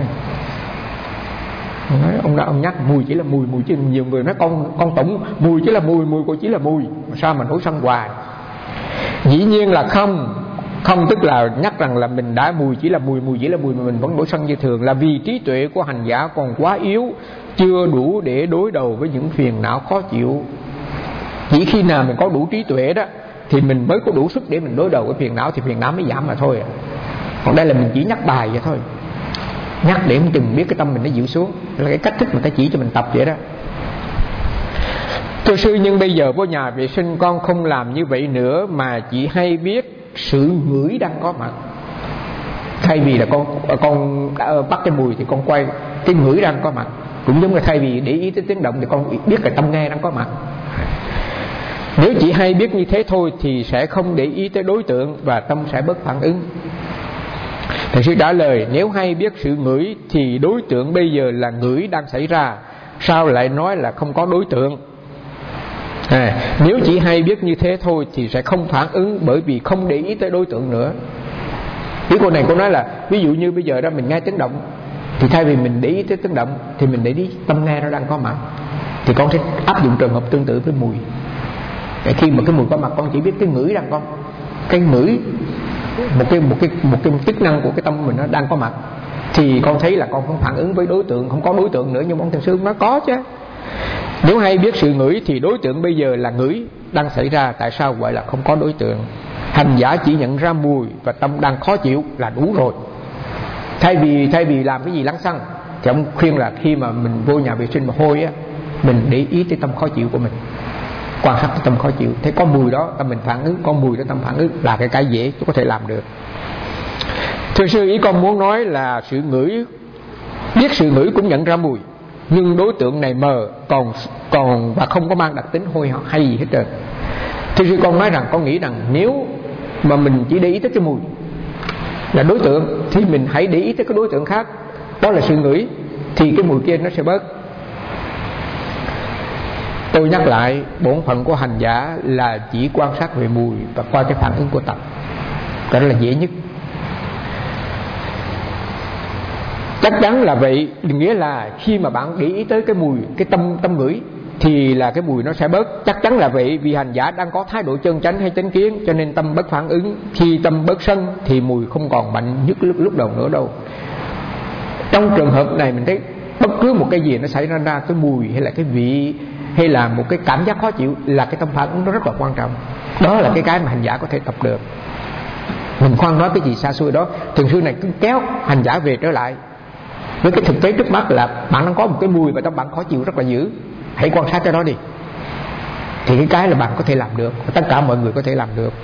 Nói, ông đã ông nhắc mùi chỉ là mùi, mùi chứ nhiều người nói con con tổng mùi chỉ là mùi, mùi của chỉ là mùi, sao mà nổi sân hoài? Dĩ nhiên là không. Không tức là nhắc rằng là mình đã mùi chỉ là mùi, mùi chỉ là mùi mà mình vẫn nổi sân như thường, là vì trí tuệ của hành giả còn quá yếu, chưa đủ để đối đầu với những phiền não khó chịu. Chỉ khi nào mình có đủ trí tuệ đó thì mình mới có đủ sức để mình đối đầu với phiền não, thì phiền não mới giảm mà thôi. Còn đây là mình chỉ nhắc bài vậy thôi, nhắc để mình chừng biết cái tâm mình nó dịu xuống, là cái cách thức mà ta chỉ cho mình tập vậy đó. Thưa sư, nhưng bây giờ vô nhà vệ sinh con không làm như vậy nữa, mà chỉ hay biết sự ngửi đang có mặt. Thay vì là con con đã bắt cái mùi thì con quay cái ngửi đang có mặt. Cũng giống như thay vì để ý tới tiếng động thì con biết là tâm nghe đang có mặt. Nếu chỉ hay biết như thế thôi thì sẽ không để ý tới đối tượng và tâm sẽ bớt phản ứng. Thầy sư trả lời, nếu hay biết sự ngửi thì đối tượng bây giờ là ngửi đang xảy ra, sao lại nói là không có đối tượng? À, nếu chỉ hay biết như thế thôi thì sẽ không phản ứng, bởi vì không để ý tới đối tượng nữa. Ý cô này cô nói là ví dụ như bây giờ đó mình nghe tiếng động, thì thay vì mình để ý tới tiếng động thì mình để ý tâm nghe nó đang có mặt. Thì con sẽ áp dụng trường hợp tương tự với mùi. Để khi mà cái mùi có mặt, con chỉ biết cái ngửi đang có, cái ngửi một cái một cái một cái chức năng của cái tâm mình nó đang có mặt, thì con thấy là con không phản ứng với đối tượng, không có đối tượng nữa. Nhưng ông thiền sư nó có chứ. Nếu hay biết sự ngửi thì đối tượng bây giờ là ngửi đang xảy ra, tại sao gọi là không có đối tượng? Hành giả chỉ nhận ra mùi và tâm đang khó chịu là đủ rồi. Thay vì thay vì làm cái gì lăng xăng thì ông khuyên là khi mà mình vô nhà vệ sinh mà hôi á, mình để ý tới tâm khó chịu của mình, quan sát tới tâm khó chịu, thấy có mùi đó tâm mình phản ứng, có mùi đó tâm phản ứng, là cái cái dễ có thể làm được. Thưa sư, ý con muốn nói là sự ngửi, biết sự ngửi cũng nhận ra mùi, nhưng đối tượng này mờ, còn còn và không có mang đặc tính hôi hay gì hết trơn. Thưa sư, con nói rằng con nghĩ rằng nếu mà mình chỉ để ý tới cái mùi là đối tượng, thì mình hãy để ý tới cái đối tượng khác, đó là sự ngửi, thì cái mùi kia nó sẽ bớt. Tôi nhắc lại, bổn phận của hành giả là chỉ quan sát về mùi và qua cái phản ứng của tâm. Đó là dễ nhất. Chắc chắn là vậy, nghĩa là khi mà bạn để ý tới cái mùi, cái tâm tâm ngửi, thì là cái mùi nó sẽ bớt. Chắc chắn là vậy, vì hành giả đang có thái độ chân chánh hay chánh kiến, cho nên tâm bớt phản ứng. Khi tâm bớt sân thì mùi không còn mạnh nhất lúc, lúc đầu nữa đâu. Trong trường hợp này mình thấy bất cứ một cái gì nó xảy ra ra, cái mùi hay là cái vị hay là một cái cảm giác khó chịu, là cái tâm phản ứng nó rất là quan trọng. Đó là cái cái mà hành giả có thể tập được. Mình khoan nói cái gì xa xôi đó, thường xưa này cứ kéo hành giả về trở lại với cái thực tế trước mắt là bạn đang có một cái mùi và tâm bạn khó chịu rất là dữ, hãy quan sát cái đó đi. Thì cái cái là bạn có thể làm được, tất cả mọi người có thể làm được.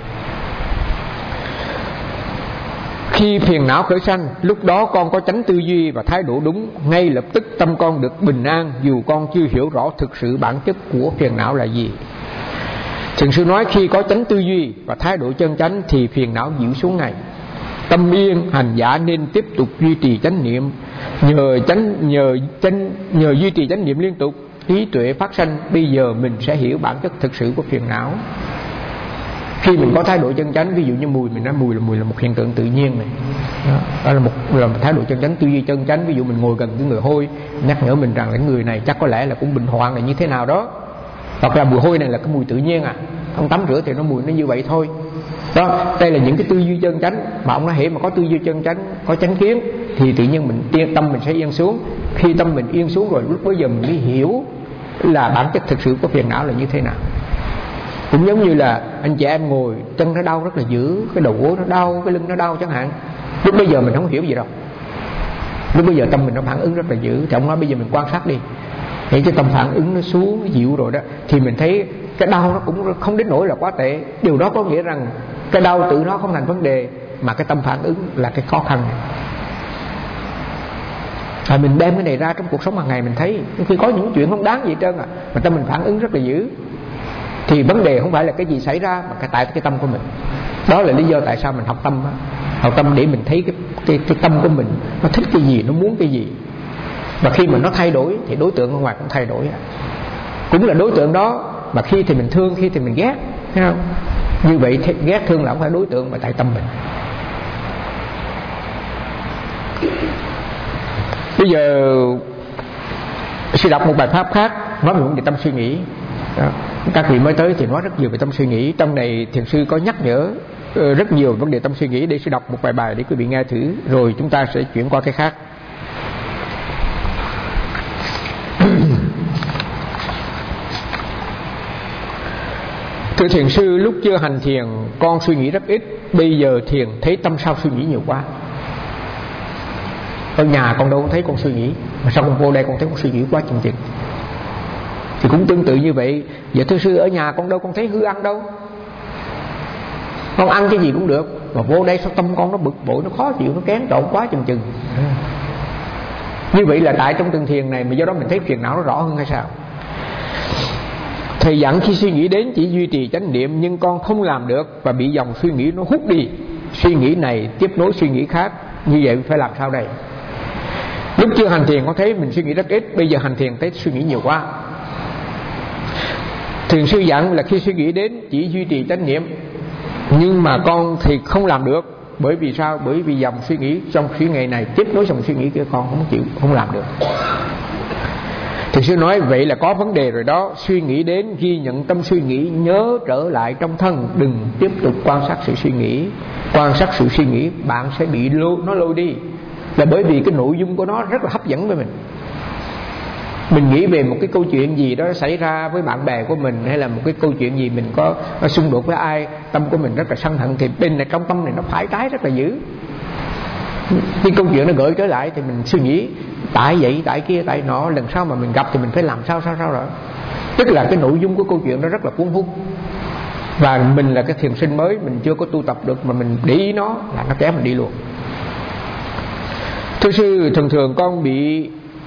Khi phiền não khởi sanh, lúc đó con có chánh tư duy và thái độ đúng, ngay lập tức tâm con được bình an, dù con chưa hiểu rõ thực sự bản chất của phiền não là gì. Thiền sư nói khi có chánh tư duy và thái độ chân chánh thì phiền não dịu xuống ngay. Tâm yên, hành giả nên tiếp tục duy trì chánh niệm. Nhờ chánh nhờ chánh nhờ duy trì chánh niệm liên tục, trí tuệ phát sanh. Bây giờ mình sẽ hiểu bản chất thực sự của phiền não. Khi mình có thái độ chân chánh, ví dụ như mùi, mình nói mùi là mùi là một hiện tượng tự nhiên này, đó, đó là một là một thái độ chân chánh, tư duy chân chánh. Ví dụ mình ngồi gần cái người hôi, nhắc nhở mình rằng là người này chắc có lẽ là cũng bệnh hoạn là như thế nào đó, hoặc là mùi hôi này là cái mùi tự nhiên à, ông tắm rửa thì nó mùi nó như vậy thôi. Đó, đây là những cái tư duy chân chánh mà ông nói hệ mà có tư duy chân chánh, có chánh kiến thì tự nhiên mình yên tâm, mình sẽ yên xuống. Khi tâm mình yên xuống rồi, lúc bây giờ mình mới hiểu là bản chất thực sự của phiền não là như thế nào. Cũng giống như là anh chị em ngồi chân nó đau rất là dữ, cái đầu gối nó đau, cái lưng nó đau chẳng hạn, lúc bây giờ mình không hiểu gì đâu, Lúc bây giờ tâm mình nó phản ứng rất là dữ. Thì ông nói bây giờ mình quan sát đi, để cho tâm phản ứng nó xuống, nó dịu rồi đó, thì mình thấy cái đau nó cũng không đến nỗi là quá tệ. Điều đó có nghĩa rằng cái đau tự nó không thành vấn đề, mà cái tâm phản ứng là cái khó khăn. Và mình đem cái này ra trong cuộc sống hàng ngày mình thấy khi có những chuyện không đáng gì hết trơn à, mà tâm mình phản ứng rất là dữ, thì vấn đề không phải là cái gì xảy ra, mà cái tại cái tâm của mình. Đó là lý do tại sao mình học tâm. Học tâm để mình thấy cái, cái, cái tâm của mình nó thích cái gì, nó muốn cái gì. Và khi mà nó thay đổi thì đối tượng ở ngoài cũng thay đổi, cũng là đối tượng đó. Mà khi thì mình thương, khi thì mình ghét, thấy không? Như vậy ghét thương là không phải đối tượng, mà tại tâm mình. Bây giờ sẽ đọc một bài pháp khác nói về vấn đề tâm suy nghĩ. Đó. Các vị mới tới thì nói rất nhiều về tâm suy nghĩ. Trong này thiền sư có nhắc nhở rất nhiều vấn đề tâm suy nghĩ. Để sẽ đọc một bài bài để quý vị nghe thử, rồi chúng ta sẽ chuyển qua cái khác. Thưa thiền sư, lúc chưa hành thiền con suy nghĩ rất ít. Bây giờ thiền thấy tâm sao suy nghĩ nhiều quá. Ở nhà con đâu có thấy con suy nghĩ, mà sao con vô đây con thấy con suy nghĩ quá chừng chừng. Thì cũng tương tự như vậy. Vậy thưa sư, ở nhà con đâu con thấy hư ăn đâu, con ăn cái gì cũng được, mà vô đây sao tâm con nó bực bội, nó khó chịu, nó kén trộn quá chừng chừng. Như vậy là tại trong từng thiền này mà do đó mình thấy phiền não nó rõ hơn hay sao? Thầy dặn khi suy nghĩ đến chỉ duy trì chánh niệm, nhưng con không làm được và bị dòng suy nghĩ nó hút đi. Suy nghĩ này tiếp nối suy nghĩ khác, như vậy phải làm sao đây? Lúc chưa hành thiền con thấy mình suy nghĩ rất ít, bây giờ hành thiền thấy suy nghĩ nhiều quá. Thiền sư dặn là khi suy nghĩ đến chỉ duy trì chánh niệm, nhưng mà con thì không làm được. Bởi vì sao? Bởi vì dòng suy nghĩ trong suy nghĩ này tiếp nối dòng suy nghĩ kia, con không chịu, không làm được. Thiền sư nói vậy là có vấn đề rồi đó. Suy nghĩ đến, ghi nhận tâm suy nghĩ, nhớ trở lại trong thân, đừng tiếp tục quan sát sự suy nghĩ. Quan sát sự suy nghĩ bạn sẽ bị lôi, nó lôi đi. Là bởi vì cái nội dung của nó rất là hấp dẫn với mình. Mình nghĩ về một cái câu chuyện gì đó xảy ra với bạn bè của mình, hay là một cái câu chuyện gì mình có, có xung đột với ai, tâm của mình rất là sân hận, thì bên này trong tâm này nó phải trái rất là dữ. Khi câu chuyện nó gửi trở lại thì mình suy nghĩ tại vậy, tại kia, tại nọ, lần sau mà mình gặp thì mình phải làm sao sao sao rồi. Tức là cái nội dung của câu chuyện nó rất là cuốn hút. Và mình là cái thiền sinh mới, mình chưa có tu tập được, mà mình để ý nó là nó kéo mình đi luôn. Thưa sư, thường thường con bị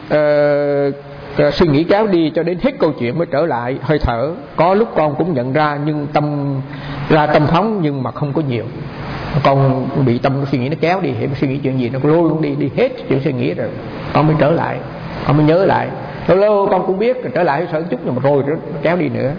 uh, suy nghĩ kéo đi cho đến hết câu chuyện mới trở lại hơi thở. Có lúc con cũng nhận ra nhưng tâm ra tâm phóng, nhưng mà không có nhiều. Con bị tâm suy nghĩ nó kéo đi, hay suy nghĩ chuyện gì nó lôi luôn đi, đi hết chuyện suy nghĩ rồi con mới trở lại, con mới nhớ lại. Lâu lâu con cũng biết trở lại hơi thở chút, nhưng mà rồi nó kéo đi nữa.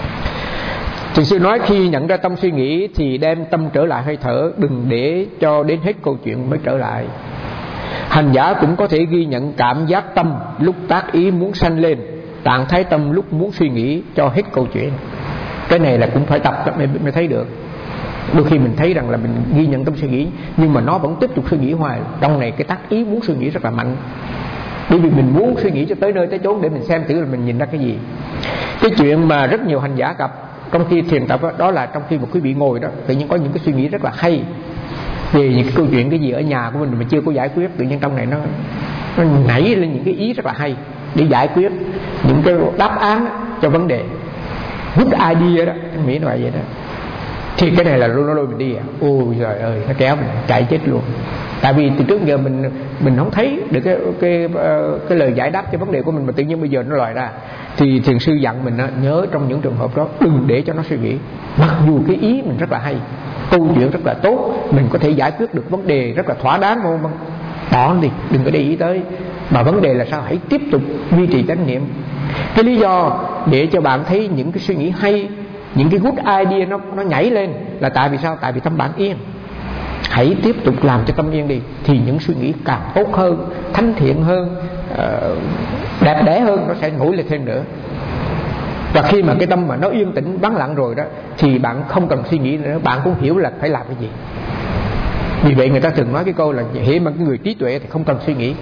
Thiền sư nói khi nhận ra tâm suy nghĩ thì đem tâm trở lại hơi thở, đừng để cho đến hết câu chuyện mới trở lại. Hành giả cũng có thể ghi nhận cảm giác tâm lúc tác ý muốn sanh lên, trạng thái tâm lúc muốn suy nghĩ cho hết câu chuyện. Cái này là cũng phải tập mới, mới thấy được. Đôi khi mình thấy rằng là mình ghi nhận tâm suy nghĩ, nhưng mà nó vẫn tiếp tục suy nghĩ hoài. Trong này cái tác ý muốn suy nghĩ rất là mạnh, bởi vì mình muốn suy nghĩ cho tới nơi tới chốn để mình xem thử là mình nhìn ra cái gì. Cái chuyện mà rất nhiều hành giả gặp trong khi thiền tập đó, đó là trong khi một quý vị ngồi đó, tự nhiên có những cái suy nghĩ rất là hay về những cái câu chuyện cái gì ở nhà của mình mà chưa có giải quyết. Tự nhiên trong này nó nó nảy lên những cái ý rất là hay để giải quyết những cái đáp án cho vấn đề. Good idea đó, anh Mỹ nói vậy đó. Thì cái này là nó lôi mình đi à. Ôi trời ơi, nó kéo mình chạy chết luôn. Tại vì từ trước giờ mình mình không thấy được cái cái cái lời giải đáp cho vấn đề của mình, mà tự nhiên bây giờ nó lòi ra. Thì thiền sư dặn mình nhớ trong những trường hợp đó đừng để cho nó suy nghĩ. Mặc dù cái ý mình rất là hay, câu chuyện rất là tốt, mình có thể giải quyết được vấn đề rất là thỏa đáng, không không bỏ đi, đừng có để ý tới. Mà vấn đề là sao? Hãy tiếp tục duy trì chánh niệm. Cái lý do để cho bạn thấy những cái suy nghĩ hay, những cái good idea nó nó nhảy lên là tại vì sao? Tại vì tâm bạn yên. Hãy tiếp tục làm cho tâm yên đi, thì những suy nghĩ càng tốt hơn, thánh thiện hơn, uh, đẹp đẽ hơn nó sẽ nổi lên thêm nữa. Và khi mà cái tâm mà nó yên tĩnh vắng lặng rồi đó, thì bạn không cần suy nghĩ nữa, bạn cũng hiểu là phải làm cái gì. Vì vậy người ta thường nói cái câu là hễ mà cái người trí tuệ thì không cần suy nghĩ.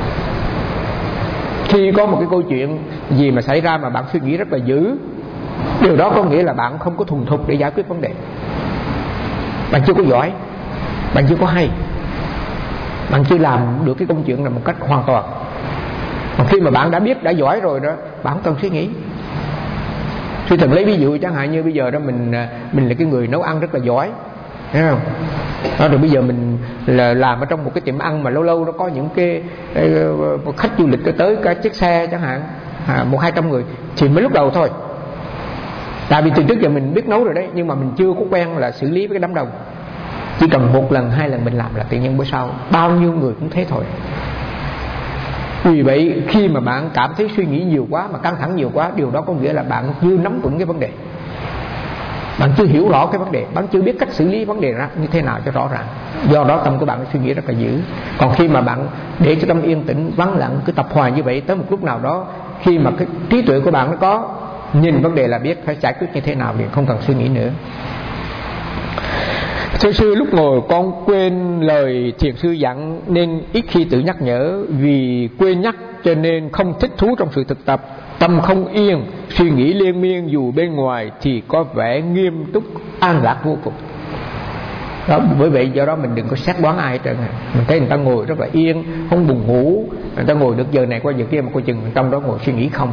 Khi có một cái câu chuyện gì mà xảy ra mà bạn suy nghĩ rất là dữ, điều đó có nghĩa là bạn không có thuần thục để giải quyết vấn đề. Bạn chưa có giỏi, bạn chưa có hay. bạn chưa làm được cái công chuyện này một cách hoàn toàn. Còn khi mà bạn đã biết, đã giỏi rồi đó, bạn không cần suy nghĩ. Sư từng lấy ví dụ chẳng hạn như bây giờ đó mình mình là cái người nấu ăn rất là giỏi, thấy không? Đó, rồi bây giờ mình là làm ở trong một cái tiệm ăn mà lâu lâu nó có những cái uh, khách du lịch tới cả chiếc xe chẳng hạn, à, một hai trăm người, thì mới lúc đầu thôi. Tại vì từ trước giờ mình biết nấu rồi đấy, nhưng mà mình chưa có quen là xử lý với cái đám đông. Chỉ cần một lần hai lần mình làm là tự nhiên bữa sau bao nhiêu người cũng thế thôi. Vì vậy khi mà bạn cảm thấy suy nghĩ nhiều quá, mà căng thẳng nhiều quá, điều đó có nghĩa là bạn chưa nắm vững cái vấn đề, bạn chưa hiểu rõ cái vấn đề, bạn chưa biết cách xử lý vấn đề ra như thế nào cho rõ ràng. Do đó tâm của bạn suy nghĩ rất là dữ. Còn khi mà bạn để cho tâm yên tĩnh, vắng lặng, cứ tập hoài như vậy, tới một lúc nào đó khi mà cái trí tuệ của bạn nó có, nhìn vấn đề là biết phải giải quyết như thế nào, thì không cần suy nghĩ nữa. Thưa sư, lúc ngồi con quên lời thiền sư dặn nên ít khi tự nhắc nhở. Vì quên nhắc cho nên không thích thú trong sự thực tập. Tâm không yên, suy nghĩ liên miên, dù bên ngoài thì có vẻ nghiêm túc, an lạc vô cùng. Đó, bởi vậy do đó mình đừng có xét đoán ai hết trơn. Mình thấy người ta ngồi rất là yên, không buồn ngủ, người ta ngồi được giờ này qua giờ kia mà coi chừng trong đó ngồi suy nghĩ không.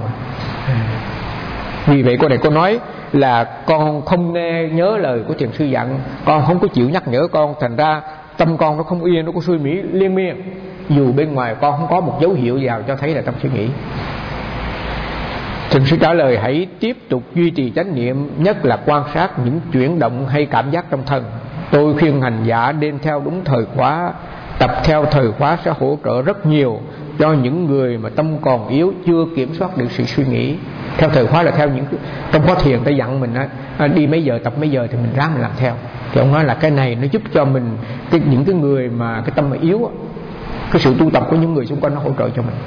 Vì vậy cô này cô nói là con không nghe nhớ lời của thiền sư dặn, con không có chịu nhắc nhở con, thành ra tâm con nó không yên, nó có suy nghĩ liên miên, dù bên ngoài con không có một dấu hiệu nào cho thấy là tâm suy nghĩ. Thiền sư trả lời: hãy tiếp tục duy trì chánh niệm, nhất là quan sát những chuyển động hay cảm giác trong thân. Tôi khuyên hành giả nên theo đúng thời khóa, tập theo thời khóa sẽ hỗ trợ rất nhiều cho những người mà tâm còn yếu, chưa kiểm soát được sự suy nghĩ. Theo thời khóa là theo những trong khóa thiền ta dặn mình á, đi mấy giờ tập mấy giờ thì mình ráng mình làm theo. Thì ông nói là cái này nó giúp cho mình cái, những cái người mà cái tâm mà yếu, cái sự tu tập của những người xung quanh nó hỗ trợ cho mình.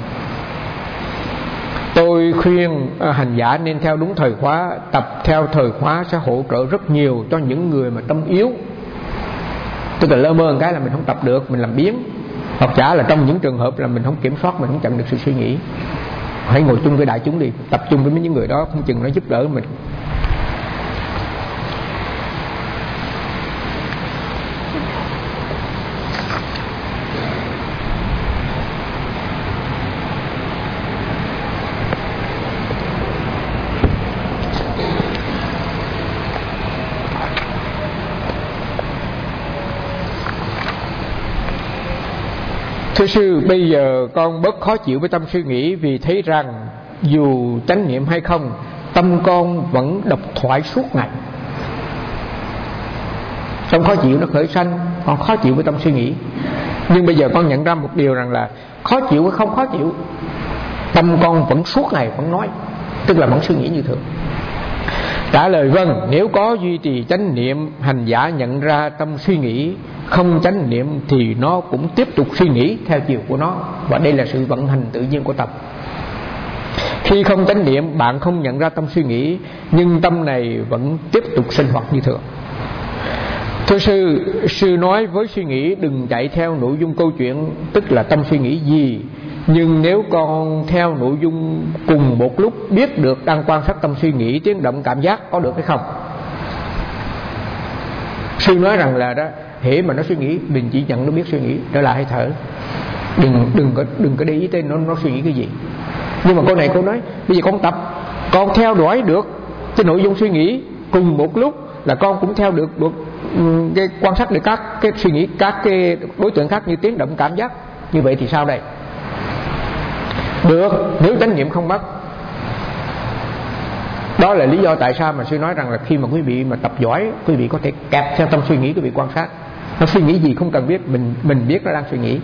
Tôi khuyên hành giả nên theo đúng thời khóa, tập theo thời khóa sẽ hỗ trợ rất nhiều cho những người mà tâm yếu. Tức là lơ mơ một cái là mình không tập được, mình làm biếng, hoặc giả là trong những trường hợp là mình không kiểm soát, mình không chặn được sự suy nghĩ. Hãy ngồi chung với đại chúng đi, tập trung với những người đó, không chừng nó giúp đỡ mình. Thưa sư, bây giờ con bớt khó chịu với tâm suy nghĩ, vì thấy rằng dù chánh niệm hay không, tâm con vẫn độc thoại suốt ngày. Tâm khó chịu nó khởi sanh, con khó chịu với tâm suy nghĩ. Nhưng bây giờ con nhận ra một điều rằng là khó chịu hay không khó chịu, tâm con vẫn suốt ngày vẫn nói, tức là vẫn suy nghĩ như thường. Trả lời: vâng, nếu có duy trì chánh niệm, hành giả nhận ra tâm suy nghĩ. Không chánh niệm thì nó cũng tiếp tục suy nghĩ theo chiều của nó, và đây là sự vận hành tự nhiên của tâm. Khi không chánh niệm, bạn không nhận ra tâm suy nghĩ, nhưng tâm này vẫn tiếp tục sinh hoạt như thường. Thưa sư, sư nói với suy nghĩ đừng chạy theo nội dung câu chuyện, tức là tâm suy nghĩ gì. Nhưng nếu con theo nội dung cùng một lúc biết được đang quan sát tâm suy nghĩ, tiếng động cảm giác, có được hay không? Sư nói rằng là đó, hễ mà nó suy nghĩ, mình chỉ nhận nó biết suy nghĩ, trở lại hơi thở, đừng đừng có đừng có để ý tới nó nó suy nghĩ cái gì. Nhưng mà cô này cô nói bây giờ con tập, con theo dõi được cái nội dung suy nghĩ cùng một lúc, là con cũng theo được được cái quan sát được các cái suy nghĩ, các cái đối tượng khác như tiếng động cảm giác. Như vậy thì sao đây? Được, nếu chánh niệm không mất. Đó là lý do tại sao mà sư nói rằng là khi mà quý vị mà tập giỏi, quý vị có thể kẹp theo tâm suy nghĩ, quý vị quan sát nó suy nghĩ gì không cần biết, mình mình biết nó đang suy nghĩ.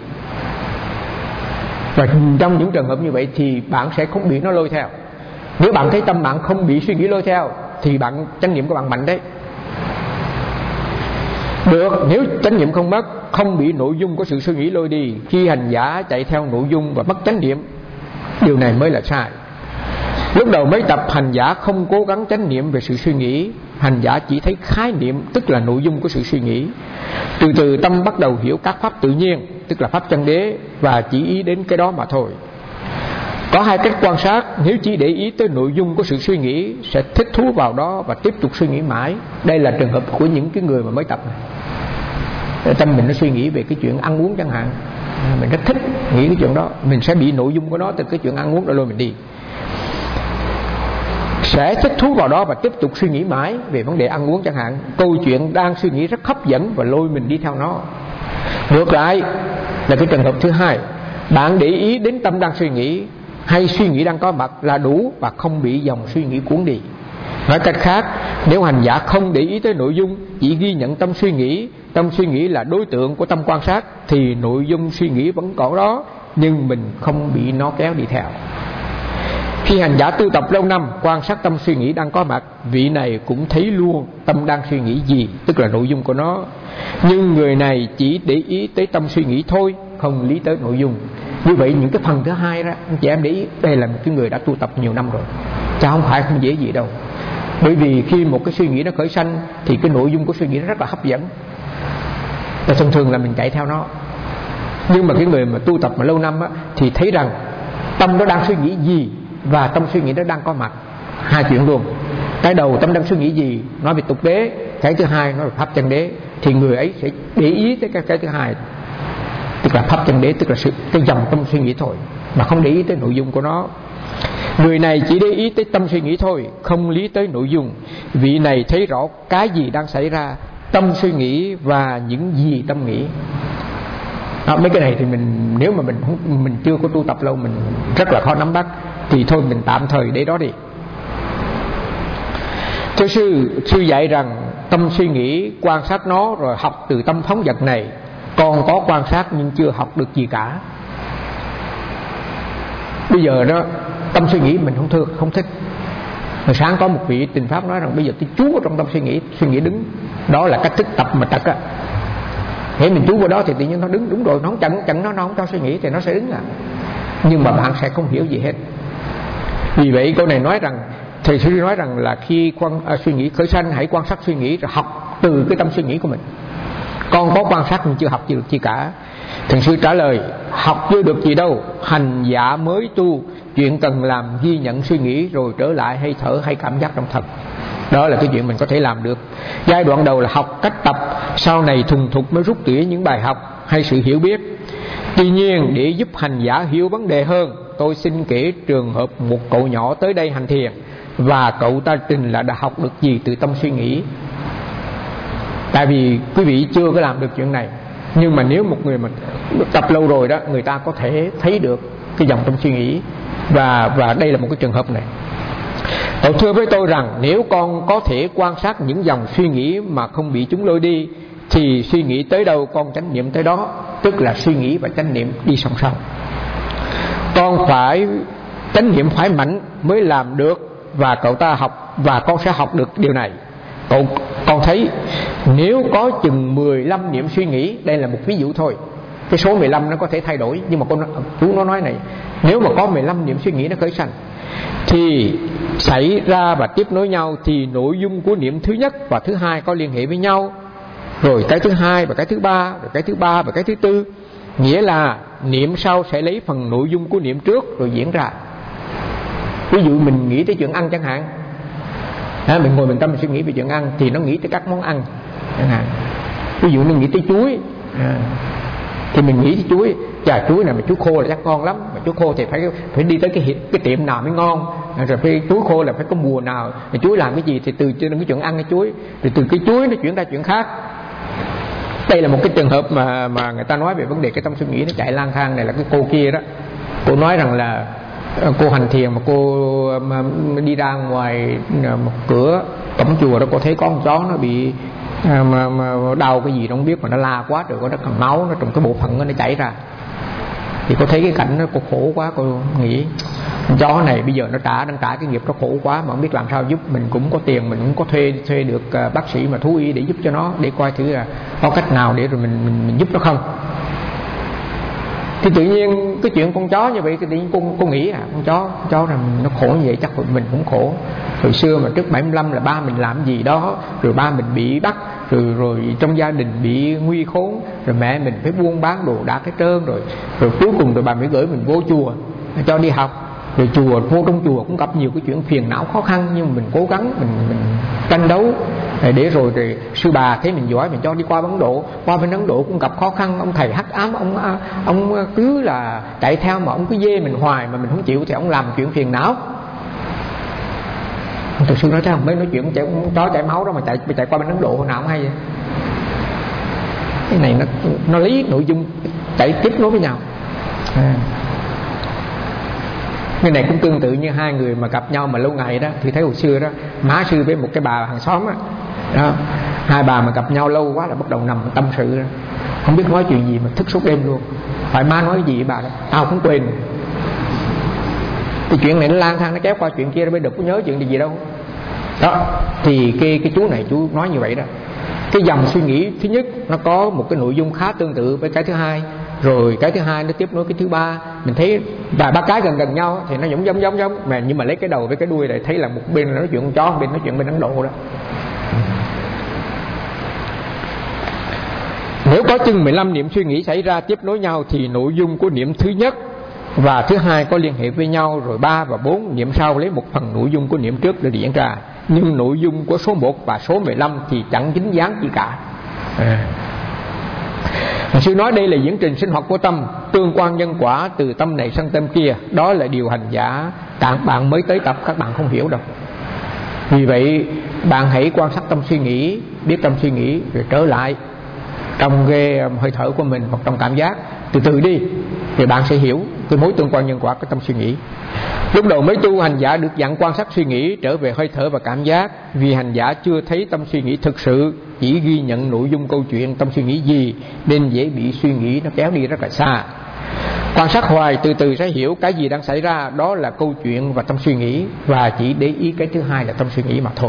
Và trong những trường hợp như vậy thì bạn sẽ không bị nó lôi theo. Nếu bạn thấy tâm bạn không bị suy nghĩ lôi theo thì bạn chánh niệm của bạn mạnh đấy. Được, nếu chánh niệm không mất, không bị nội dung của sự suy nghĩ lôi đi, khi hành giả chạy theo nội dung và mất chánh niệm, điều này mới là sai. Lúc đầu mới tập, hành giả không cố gắng chánh niệm về sự suy nghĩ, hành giả chỉ thấy khái niệm, tức là nội dung của sự suy nghĩ. Từ từ tâm bắt đầu hiểu các pháp tự nhiên, tức là pháp chân đế, và chỉ ý đến cái đó mà thôi. Có hai cách quan sát, nếu chỉ để ý tới nội dung của sự suy nghĩ sẽ thích thú vào đó và tiếp tục suy nghĩ mãi. Đây là trường hợp của những cái người mà mới tập này. Tâm mình nó suy nghĩ về cái chuyện ăn uống chẳng hạn, Mình rất thích nghĩ cái chuyện đó. Mình sẽ bị nội dung của nó từ cái chuyện ăn uống đó lôi mình đi, sẽ thích thú vào đó và tiếp tục suy nghĩ mãi về vấn đề ăn uống chẳng hạn. Câu chuyện đang suy nghĩ rất hấp dẫn và lôi mình đi theo nó. Ngược lại là cái trường hợp thứ hai, bạn để ý đến tâm đang suy nghĩ hay suy nghĩ đang có mặt là đủ và không bị dòng suy nghĩ cuốn đi. Nói cách khác, nếu hành giả không để ý tới nội dung, chỉ ghi nhận tâm suy nghĩ, tâm suy nghĩ là đối tượng của tâm quan sát, thì nội dung suy nghĩ vẫn còn đó, nhưng mình không bị nó kéo đi theo. Khi hành giả tu tập lâu năm, quan sát tâm suy nghĩ đang có mặt, vị này cũng thấy luôn tâm đang suy nghĩ gì, tức là nội dung của nó. Nhưng người này chỉ để ý tới tâm suy nghĩ thôi, không lý tới nội dung. Như vậy những cái phần thứ hai đó, anh chị em để ý, đây là một cái người đã tu tập nhiều năm rồi, chứ không phải không dễ gì đâu. Bởi vì khi một cái suy nghĩ nó khởi sanh thì cái nội dung của suy nghĩ nó rất là hấp dẫn, và thường thường là mình chạy theo nó. Nhưng mà cái người mà tu tập mà lâu năm á, thì thấy rằng tâm nó đang suy nghĩ gì và tâm suy nghĩ nó đang có mặt, hai chuyện luôn. Cái đầu tâm đang suy nghĩ gì nói về tục đế, cái thứ hai nói về pháp chân đế, thì người ấy sẽ để ý tới cái, cái thứ hai, tức là pháp chân đế, tức là sự, cái dòng tâm suy nghĩ thôi, mà không để ý tới nội dung của nó. Người này chỉ để ý tới tâm suy nghĩ thôi, không lý tới nội dung. Vị này thấy rõ cái gì đang xảy ra, tâm suy nghĩ và những gì tâm nghĩ. À, mấy cái này thì mình nếu mà mình không, mình chưa có tu tập lâu, mình rất là khó nắm bắt, thì thôi mình tạm thời để đó đi. Thưa sư, sư dạy rằng tâm suy nghĩ quan sát nó rồi học từ tâm phóng dật này. Con có quan sát nhưng chưa học được gì cả. Bây giờ đó tâm suy nghĩ mình không thương, không thích. Hồi sáng có một vị Tình Pháp nói rằng bây giờ tôi chú vào trong tâm suy nghĩ, suy nghĩ đứng. Đó là cách thức tập mà tật á. Nếu mình chú vào đó thì tự nhiên nó đứng, đúng rồi, nó không chặn, chặn nó, nó không cho suy nghĩ thì nó sẽ đứng à. Nhưng mà bạn sẽ không hiểu gì hết. Vì vậy câu này nói rằng, thầy sư nói rằng là khi quan, à, suy nghĩ khởi sanh, hãy quan sát suy nghĩ rồi học từ cái tâm suy nghĩ của mình. Con có quan sát nhưng chưa học được gì cả. Thiền sư trả lời, học chưa được gì đâu, hành giả mới tu, chuyện cần làm ghi nhận suy nghĩ rồi trở lại hay thở hay cảm giác trong thật. Đó là cái chuyện mình có thể làm được. Giai đoạn đầu là học cách tập, sau này thuần thục mới rút tỉa những bài học hay sự hiểu biết. Tuy nhiên để giúp hành giả hiểu vấn đề hơn, tôi xin kể trường hợp một cậu nhỏ tới đây hành thiền, và cậu ta trình là đã học được gì từ tâm suy nghĩ. Tại vì quý vị chưa có làm được chuyện này, nhưng mà nếu một người mà tập lâu rồi đó, người ta có thể thấy được cái dòng tâm suy nghĩ. Và, và đây là một cái trường hợp này. Cậu thưa với tôi rằng nếu con có thể quan sát những dòng suy nghĩ mà không bị chúng lôi đi, thì suy nghĩ tới đâu con chánh niệm tới đó, tức là suy nghĩ và chánh niệm đi song song. Con phải chánh niệm phải mạnh mới làm được, và cậu ta học, và con sẽ học được điều này. Cậu, con thấy nếu có chừng mười lăm niệm suy nghĩ, đây là một ví dụ thôi, cái số mười lăm nó có thể thay đổi, nhưng mà con, chú nó nói này, nếu mà có mười lăm niệm suy nghĩ nó khởi sanh thì xảy ra và tiếp nối nhau, thì nội dung của niệm thứ nhất và thứ hai có liên hệ với nhau, rồi cái thứ hai và cái thứ ba, rồi cái thứ ba và cái thứ tư. Nghĩa là niệm sau sẽ lấy phần nội dung của niệm trước rồi diễn ra. Ví dụ mình nghĩ tới chuyện ăn chẳng hạn, à, mình ngồi mình tâm mình suy nghĩ về chuyện ăn thì nó nghĩ tới các món ăn chẳng hạn. Ví dụ nó nghĩ tới chuối, à, thì mình nghĩ tới chuối, chà chuối này mà chuối khô là chắc ngon lắm, mà chuối khô thì phải phải đi tới cái cái tiệm nào mới ngon, rồi phải chuối khô là phải có mùa nào, rồi chuối làm cái gì, thì từ cái chuyện ăn cái chuối, rồi từ cái chuối nó chuyển ra chuyện khác. Đây là một cái trường hợp mà mà người ta nói về vấn đề cái tâm suy nghĩ nó chạy lang thang này. Là cái cô kia đó, cô nói rằng là cô hành thiền mà cô mà đi ra ngoài một cửa cổng chùa đó, cô thấy có con chó nó bị mà, mà đau cái gì không biết, mà nó la quá rồi, có nó cầm máu nó trong cái bộ phận nó chảy ra. Thì cô thấy cái cảnh nó, cô khổ quá, cô nghĩ con chó này bây giờ nó trả đang trả cái nghiệp nó khổ quá, mà không biết làm sao giúp. Mình cũng có tiền, mình cũng có thuê thuê được uh, bác sĩ mà thú y để giúp cho nó, để coi thử là có cách nào để rồi mình mình, mình giúp nó không. Thì tự nhiên cái chuyện con chó như vậy, thì tự nhiên cô, cô nghĩ à, con chó con chó là nó khổ như vậy chắc mình cũng khổ. Hồi xưa mà trước bảy mươi lăm là ba mình làm gì đó, rồi ba mình bị bắt, rồi rồi trong gia đình bị nguy khốn, rồi mẹ mình phải buôn bán đồ đạc hết trơn, rồi rồi cuối cùng rồi bà mới gửi mình vô chùa cho đi học. Rồi chùa vô trong chùa cũng gặp nhiều cái chuyện phiền não khó khăn, nhưng mà mình cố gắng mình mình tranh đấu Để rồi thì sư bà thấy mình giỏi mình cho đi qua Ấn Độ. Qua bên Ấn Độ cũng gặp khó khăn, ông thầy hắc ám, ông ông cứ là chạy theo mà ông cứ dê mình hoài mà mình không chịu thì ông làm chuyện phiền não. Thực sự nói thế không, mấy nói chuyện chạy chó chảy máu đó mà chạy chạy qua bên Ấn Độ nào không hay vậy. Cái này nó nó lý nội dung chạy tiếp nối với nhau. À. Cái này cũng tương tự như hai người mà gặp nhau mà lâu ngày đó, thì thấy hồi xưa đó má sư với một cái bà hàng xóm đó, đó hai bà mà gặp nhau lâu quá là bắt đầu nằm tâm sự đó. Không biết nói chuyện gì mà thức suốt đêm luôn. Phải má nói gì với bà đó tao cũng quên. Thì chuyện này nó lang thang nó kéo qua chuyện kia, nó mới được có nhớ chuyện gì đâu. Đó thì cái cái chú này chú nói như vậy đó. Cái dòng suy nghĩ thứ nhất nó có một cái nội dung khá tương tự với cái thứ hai, rồi cái thứ hai nó tiếp nối cái thứ ba. Mình thấy vài ba cái gần gần nhau thì nó giống giống giống giống mà nhưng mà lấy cái đầu với cái đuôi này thấy là một bên nói chuyện con chó, một bên nói chuyện bên Ấn Độ đó. Nếu có chừng mười lăm niệm suy nghĩ xảy ra tiếp nối nhau thì nội dung của niệm thứ nhất và thứ hai có liên hệ với nhau, rồi ba và bốn niệm sau lấy một phần nội dung của niệm trước để diễn ra. Nhưng nội dung của số một và số mười lăm thì chẳng dính dáng gì cả. À. Sư nói đây là diễn trình sinh hoạt của tâm, tương quan nhân quả từ tâm này sang tâm kia. Đó là điều hành giả các bạn mới tới tập các bạn không hiểu đâu. Vì vậy bạn hãy quan sát tâm suy nghĩ, biết tâm suy nghĩ rồi trở lại trong cái hơi thở của mình hoặc trong cảm giác, từ từ đi thì bạn sẽ hiểu cái mối tương quan nhân quả của tâm suy nghĩ. Lúc đầu mới tu hành giả được dặn quan sát suy nghĩ, trở về hơi thở và cảm giác. Vì hành giả chưa thấy tâm suy nghĩ thực sự, chỉ ghi nhận nội dung câu chuyện tâm suy nghĩ gì, nên dễ bị suy nghĩ nó kéo đi rất là xa. Quan sát hoài từ từ sẽ hiểu cái gì đang xảy ra, đó là câu chuyện và tâm suy nghĩ, và chỉ để ý cái thứ hai là tâm suy nghĩ mà thôi.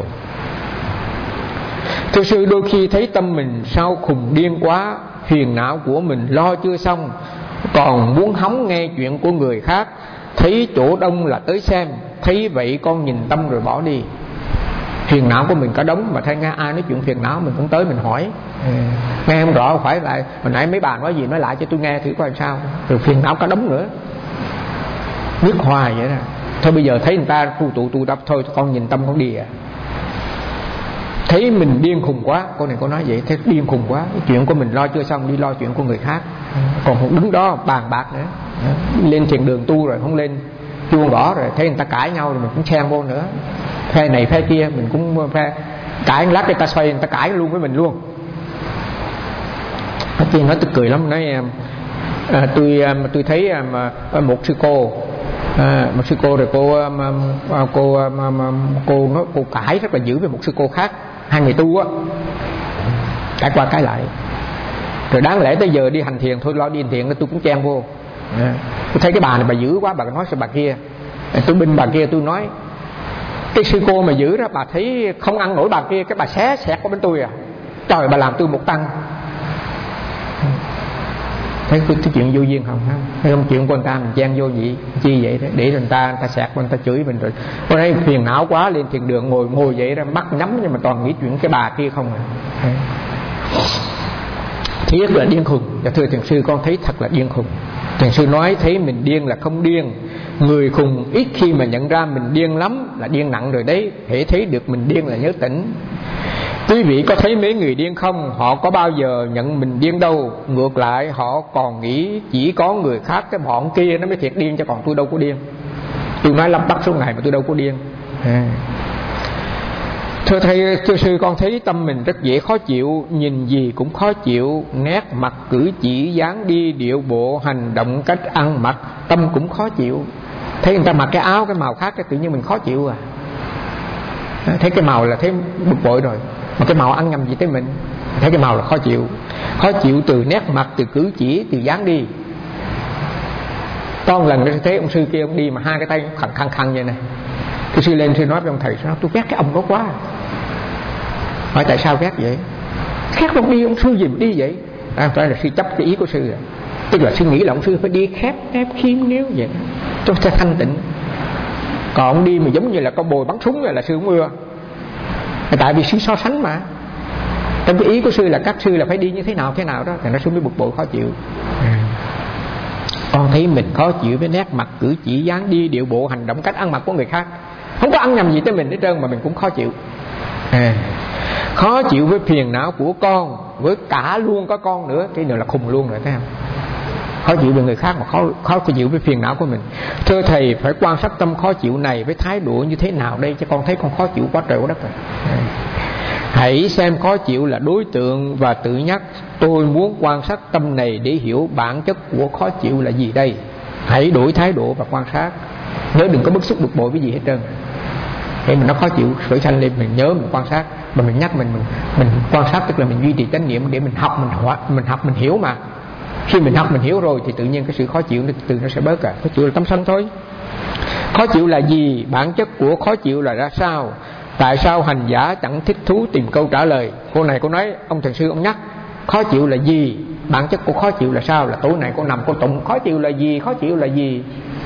Thực sự đôi khi thấy tâm mình sao khùng điên quá, phiền não của mình lo chưa xong, còn muốn hóng nghe chuyện của người khác. Thấy chỗ đông là tới xem, thấy vậy con nhìn tâm rồi bỏ đi. Phiền não của mình cả đống mà thấy nghe ai nói chuyện phiền não mình cũng tới mình hỏi. Ừ. Nghe không rõ phải lại hồi nãy mấy bà nói gì nói lại cho tôi nghe thử coi làm sao. Rồi phiền não cả đống nữa, biết hoài vậy đó. Thôi bây giờ thấy người ta tu tụ tu tập thôi con nhìn tâm con đi à. Thấy mình điên khùng quá, cô này cô nói vậy, thấy điên khùng quá, chuyện của mình lo chưa xong đi lo chuyện của người khác, còn không đứng đó bàn bạc nữa. Lên thiền đường tu rồi không lên chuông gõ rồi thấy người ta cãi nhau rồi mình cũng xen vô nữa, phe này phe kia mình cũng phe cãi lát người ta xoay người ta cãi luôn với mình luôn. Chị nói tôi cười lắm, nói à, tôi tôi thấy à, một sư cô à, một sư cô rồi cô à, cô à, cô nói cô cãi rất là dữ với một sư cô khác, hai người tu á cãi qua cãi lại, rồi đáng lẽ tới giờ đi hành thiền thôi lo đi hành thiền tôi cũng chen vô. À, tôi thấy cái bà này bà dữ quá, bà nói sao bà kia, tôi binh bà kia, tôi nói cái sư cô mà dữ đó, bà thấy không ăn nổi bà kia, cái bà xé xẹt qua bên tôi à, trời bà làm tôi một tăng. Thấy cái, cái chuyện vô duyên không? Thấy không, chuyện của người ta mình chen vô gì chi vậy đó, để người ta người ta xẹt qua, người ta chửi mình rồi. Hôm nay phiền não quá lên thiền đường ngồi ngồi vậy đó, mắt nhắm nhưng mà toàn nghĩ chuyện cái bà kia không à. Thứ nhất là điên khùng. Và thưa thiền sư con thấy thật là điên khùng. Thiền sư nói thấy mình điên là không điên. Người khùng ít khi mà nhận ra mình điên lắm, là điên nặng rồi đấy. Hễ thấy được mình điên là nhớ tỉnh. Quý vị có thấy mấy người điên không? Họ có bao giờ nhận mình điên đâu. Ngược lại họ còn nghĩ chỉ có người khác, cái bọn kia nó mới thiệt điên, chứ còn tôi đâu có điên. Tôi nói lắp bắp suốt ngày mà tôi đâu có điên. À. Thưa thầy, thưa sư con thấy tâm mình rất dễ khó chịu, nhìn gì cũng khó chịu, nét mặt cử chỉ dáng đi điệu bộ hành động cách ăn mặc tâm cũng khó chịu. Thấy người ta mặc cái áo cái màu khác cái tự nhiên mình khó chịu à. Thấy cái màu là thấy bực bội rồi, mà cái màu ăn nhầm gì tới mình, thấy cái màu là khó chịu. Khó chịu từ nét mặt, từ cử chỉ, từ dáng đi. Con lần thấy ông sư kia ông đi mà hai cái tay khăn khăn khăn vậy này, cái sư lên sư nói với ông thầy, sao tôi ghét cái ông đó quá. Hỏi tại sao ghét vậy? Ghét ông đi, ông sư gì mà đi vậy? À, đó là sư chấp cái ý của sư rồi. Tức là sư nghĩ là ông sư phải đi khép nép khiêm nếu vậy cho sẽ thanh tịnh. Còn ông đi mà giống như là có bồi bắn súng rồi là sư không ưa. Tại vì sư so sánh mà. Trong cái ý của sư là các sư là phải đi như thế nào thế nào đó, thì nó sư mới bực bội khó chịu. À. Con thấy mình khó chịu với nét mặt cử chỉ dáng đi điệu bộ hành động cách ăn mặc của người khác, không có ăn nhầm gì tới mình hết trơn mà mình cũng khó chịu. à, khó chịu với phiền não của con, với cả luôn có con nữa, cái này là khùng luôn rồi, thấy không? Khó chịu về người khác mà khó, khó chịu với phiền não của mình. Thưa thầy, phải quan sát tâm khó chịu này với thái độ như thế nào đây, chứ con thấy con khó chịu quá trời quá đất rồi. à. Hãy xem khó chịu là đối tượng và tự nhắc tôi muốn quan sát tâm này để hiểu bản chất của khó chịu là gì đây. Hãy đổi thái độ và quan sát. Nhớ đừng có bức xúc bực bội với gì hết trơn. Khi mình nó khó chịu khởi sanh lên, mình nhớ mình quan sát, mà mình nhắc mình mình mình quan sát, tức là mình duy trì chánh niệm để mình học mình hóa, mình học mình hiểu mà. Khi mình học mình hiểu rồi thì tự nhiên cái sự khó chịu nó từ nó sẽ bớt cả. Khó chịu là tâm sân thôi. Khó chịu là gì? Bản chất của khó chịu là ra sao? Tại sao hành giả chẳng thích thú tìm câu trả lời? Cô này cô nói ông thiền sư ông nhắc khó chịu là gì? Bản chất của khó chịu là sao? Là tối nay cô nằm cô tụng khó chịu là gì? Khó chịu là gì?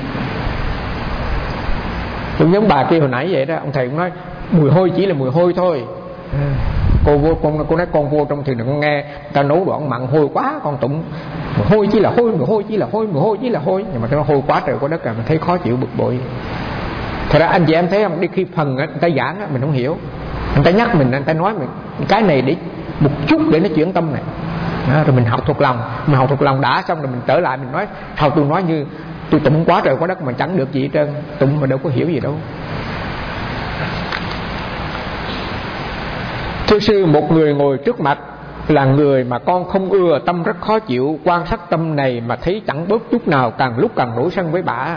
Cũng giống bà kia hồi nãy vậy đó. Ông thầy cũng nói mùi hôi chỉ là mùi hôi thôi. Cô vô con cô nói con vô trong thiền con nghe ta nấu đoạn mặn hôi quá, con tụng mùi hôi chỉ là hôi, mùi hôi chỉ là hôi, mùi hôi chỉ là hôi, nhưng mà cái nó hôi quá trời quá đất cả, mình thấy khó chịu bực bội. Thật ra anh chị em thấy không, đi khi phần người ta giảng á, mình không hiểu, người ta nhắc mình, người ta nói mình cái này để một chút để nó chuyển tâm này đó, rồi mình học thuộc lòng, mình học thuộc lòng đã xong rồi mình trở lại mình nói sao tôi nói như tôi tụng quá trời quá đất mà chẳng được gì hết trơn, tụng mà đâu có hiểu gì đâu. Thưa sư, một người ngồi trước mặt là người mà con không ưa, tâm rất khó chịu, quan sát tâm này mà thấy chẳng bớt chút nào, càng lúc càng nổi sân với bả.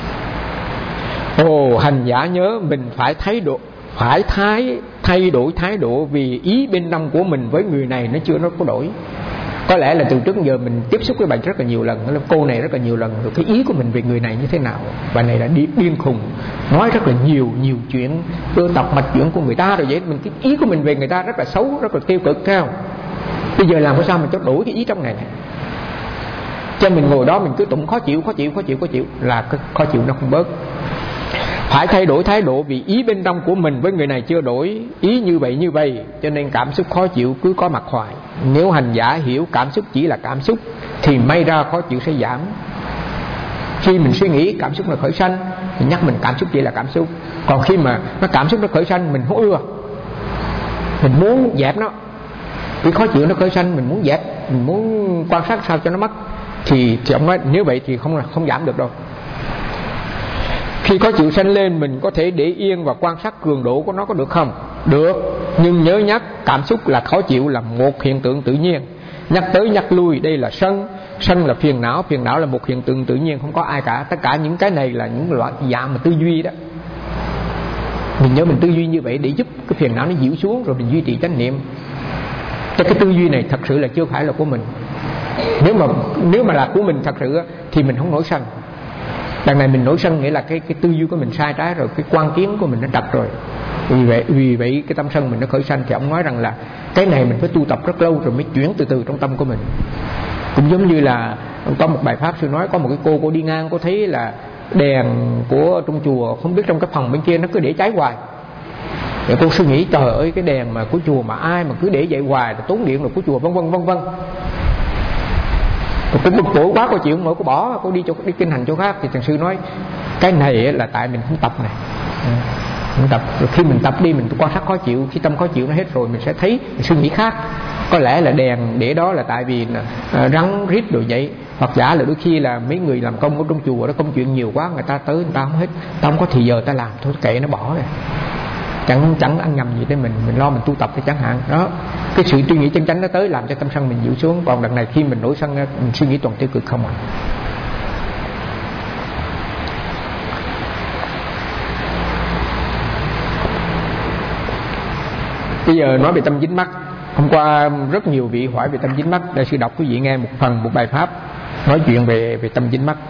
Ồ, hành giả nhớ mình phải thái độ, phải thái thay đổi thái độ, vì ý bên trong của mình với người này nó chưa nó có đổi. Có lẽ là từ trước giờ mình tiếp xúc với bạn rất là nhiều lần, cô này rất là nhiều lần, rồi cái ý của mình về người này như thế nào. Bạn này là đi điên khùng, nói rất là nhiều nhiều chuyện, ưa tập mạch chuyện của người ta rồi vậy. Mình cái ý của mình về người ta rất là xấu, rất là tiêu cực cao. Bây giờ làm sao mình cho đổi cái ý trong này này? Cho mình ngồi đó mình cứ tụng khó chịu, khó chịu, khó chịu, khó chịu là cái khó chịu nó không bớt. Phải thay đổi thái độ, vì ý bên trong của mình với người này chưa đổi, ý như vậy như vậy, cho nên cảm xúc khó chịu cứ có mặt hoài. Nếu hành giả hiểu cảm xúc chỉ là cảm xúc thì may ra khó chịu sẽ giảm. Khi mình suy nghĩ cảm xúc là khởi sanh, mình nhắc mình cảm xúc chỉ là cảm xúc. Còn khi mà nó cảm xúc nó khởi sanh mình không ưa, mình muốn dẹp nó, cái khó chịu nó khởi sanh mình muốn dẹp, mình muốn quan sát sao cho nó mất, thì, thì ông nói nếu vậy thì không không giảm được đâu. Khi có chịu sanh lên mình có thể để yên và quan sát cường độ của nó có được không? Được, nhưng nhớ nhắc cảm xúc là khó chịu là một hiện tượng tự nhiên. Nhắc tới nhắc lui đây là sân, sân là phiền não, phiền não là một hiện tượng tự nhiên, không có ai cả. Tất cả những cái này là những loại dạng mà tư duy đó. Mình nhớ mình tư duy như vậy để giúp cái phiền não nó dịu xuống, rồi mình duy trì chánh niệm. Cho cái tư duy này thật sự là chưa phải là của mình. Nếu mà nếu mà là của mình thật sự thì mình không nổi sân. Đằng này mình nổi sân nghĩa là cái cái tư duy của mình sai trái rồi, cái quan kiến của mình nó trật rồi. Vì vậy vì vậy cái tâm sân mình nó khởi sanh, thì ông nói rằng là cái này mình phải tu tập rất lâu rồi mới chuyển từ từ trong tâm của mình. Cũng giống như là có một bài pháp sư nói, có một cái cô cô đi ngang, cô thấy là đèn của trong chùa không biết trong cái phòng bên kia nó cứ để cháy hoài. Thì cô suy nghĩ trời ơi, cái đèn mà của chùa mà ai mà cứ để vậy hoài là tốn điện rồi của chùa vân vân vân vân. Cô bực bội quá, cô chịu không nổi, cô bỏ, cô đi chỗ đi kinh hành chỗ khác. Thì thiền sư nói cái này là tại mình không tập này. Mình tập rồi, khi mình tập đi mình quan sát khó chịu, khi tâm khó chịu nó hết rồi mình sẽ thấy mình suy nghĩ khác. Có lẽ là đèn để đó là tại vì là rắn rít rồi vậy, hoặc giả là đôi khi là mấy người làm công ở trong chùa đó công chuyện nhiều quá, người ta tới người ta không hết, ta không có thì giờ ta làm thôi kệ nó bỏ rồi, chẳng chẳng ăn nhầm gì tới mình, mình lo mình tu tập cái chẳng hạn đó. Cái sự suy nghĩ chân chánh nó tới làm cho tâm sân mình dịu xuống. Còn đằng này khi mình nổi sân mình suy nghĩ toàn tiêu cực không à. Bây giờ nói về tâm dính mắc. Hôm qua rất nhiều vị hỏi về tâm dính mắc. Đại sư đọc quý vị nghe một phần một bài pháp nói chuyện về về tâm dính mắc.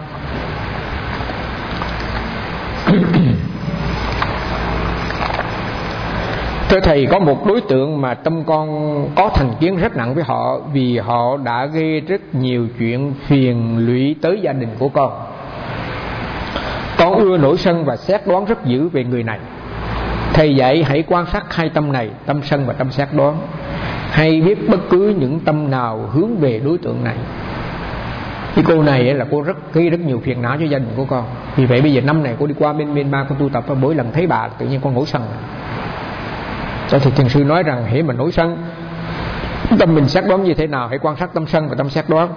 Thưa thầy, có một đối tượng mà tâm con có thành kiến rất nặng với họ, vì họ đã gây rất nhiều chuyện phiền lụy tới gia đình của con. Con ưa nổi sân và xét đoán rất dữ về người này. Thầy dạy hãy quan sát hai tâm này, tâm sân và tâm xét đoán. Hay biết bất cứ những tâm nào hướng về đối tượng này. Cái cô này là cô rất gây rất nhiều phiền não cho gia đình của con. Vì vậy bây giờ năm này cô đi qua bên Myanmar cô tu tập, mỗi lần thấy bà tự nhiên con nổi sân. Cho thì thiền sư nói rằng hễ mà nổi sân, tâm mình xét đoán như thế nào, hãy quan sát tâm sân và tâm xét đoán.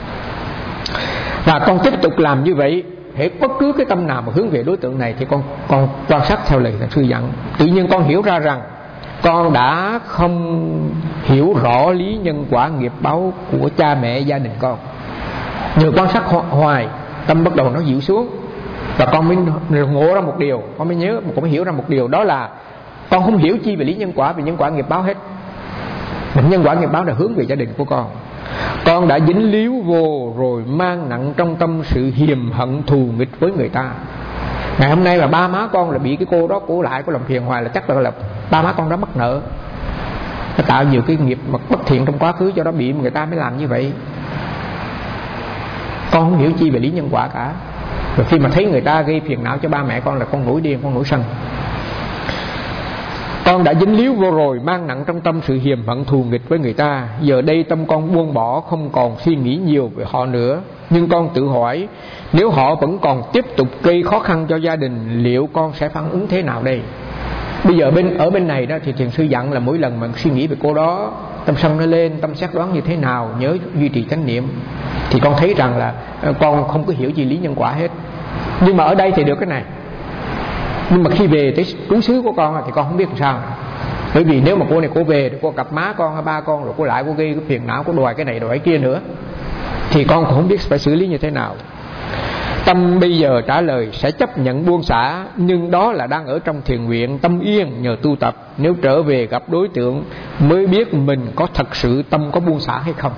Và con tiếp tục làm như vậy. Hễ bất cứ cái tâm nào mà hướng về đối tượng này thì con con quan sát theo lời thiền sư dặn. Tự nhiên con hiểu ra rằng con đã không hiểu rõ lý nhân quả nghiệp báo của cha mẹ gia đình con. Nhờ quan sát hoài, tâm bắt đầu nó dịu xuống. Và con mới ngộ ra một điều, con mới nhớ, con mới hiểu ra một điều, đó là con không hiểu chi về lý nhân quả, về nhân quả nghiệp báo hết. Nhân quả nghiệp báo là hướng về gia đình của con. Con đã dính líu vô rồi mang nặng trong tâm sự hiềm hận thù nghịch với người ta. Ngày hôm nay là ba má con là bị cái cô đó cổ lại, có làm phiền hoài, là chắc là, là ba má con đã mắc nợ, nó tạo nhiều cái nghiệp bất thiện trong quá khứ, cho đó bị người ta mới làm như vậy. Con không hiểu chi về lý nhân quả cả. Rồi khi mà thấy người ta gây phiền não cho ba mẹ con là con nổi điên, con nổi sân. Con đã dính líu vô rồi mang nặng trong tâm sự hiềm hận thù nghịch với người ta. Giờ đây tâm con buông bỏ, không còn suy nghĩ nhiều về họ nữa. Nhưng con tự hỏi, nếu họ vẫn còn tiếp tục gây khó khăn cho gia đình, liệu con sẽ phản ứng thế nào đây? Bây giờ bên ở bên này đó thì thiền sư dặn là mỗi lần mà suy nghĩ về cô đó, tâm sân nó lên, tâm xét đoán như thế nào, nhớ duy trì chánh niệm. Thì con thấy rằng là con không có hiểu gì lý nhân quả hết. Nhưng mà ở đây thì được cái này. Nhưng mà khi về tới trú xứ của con thì con không biết làm sao. Bởi vì nếu mà cô này cô về thì cô gặp má con hay ba con, rồi cô lại cô gây cái phiền não, cô đòi cái này đòi cái kia nữa, thì con cũng không biết phải xử lý như thế nào. Tâm bây giờ trả lời sẽ chấp nhận buông xả, nhưng đó là đang ở trong thiền nguyện, tâm yên nhờ tu tập. Nếu trở về gặp đối tượng mới biết mình có thật sự tâm có buông xả hay không.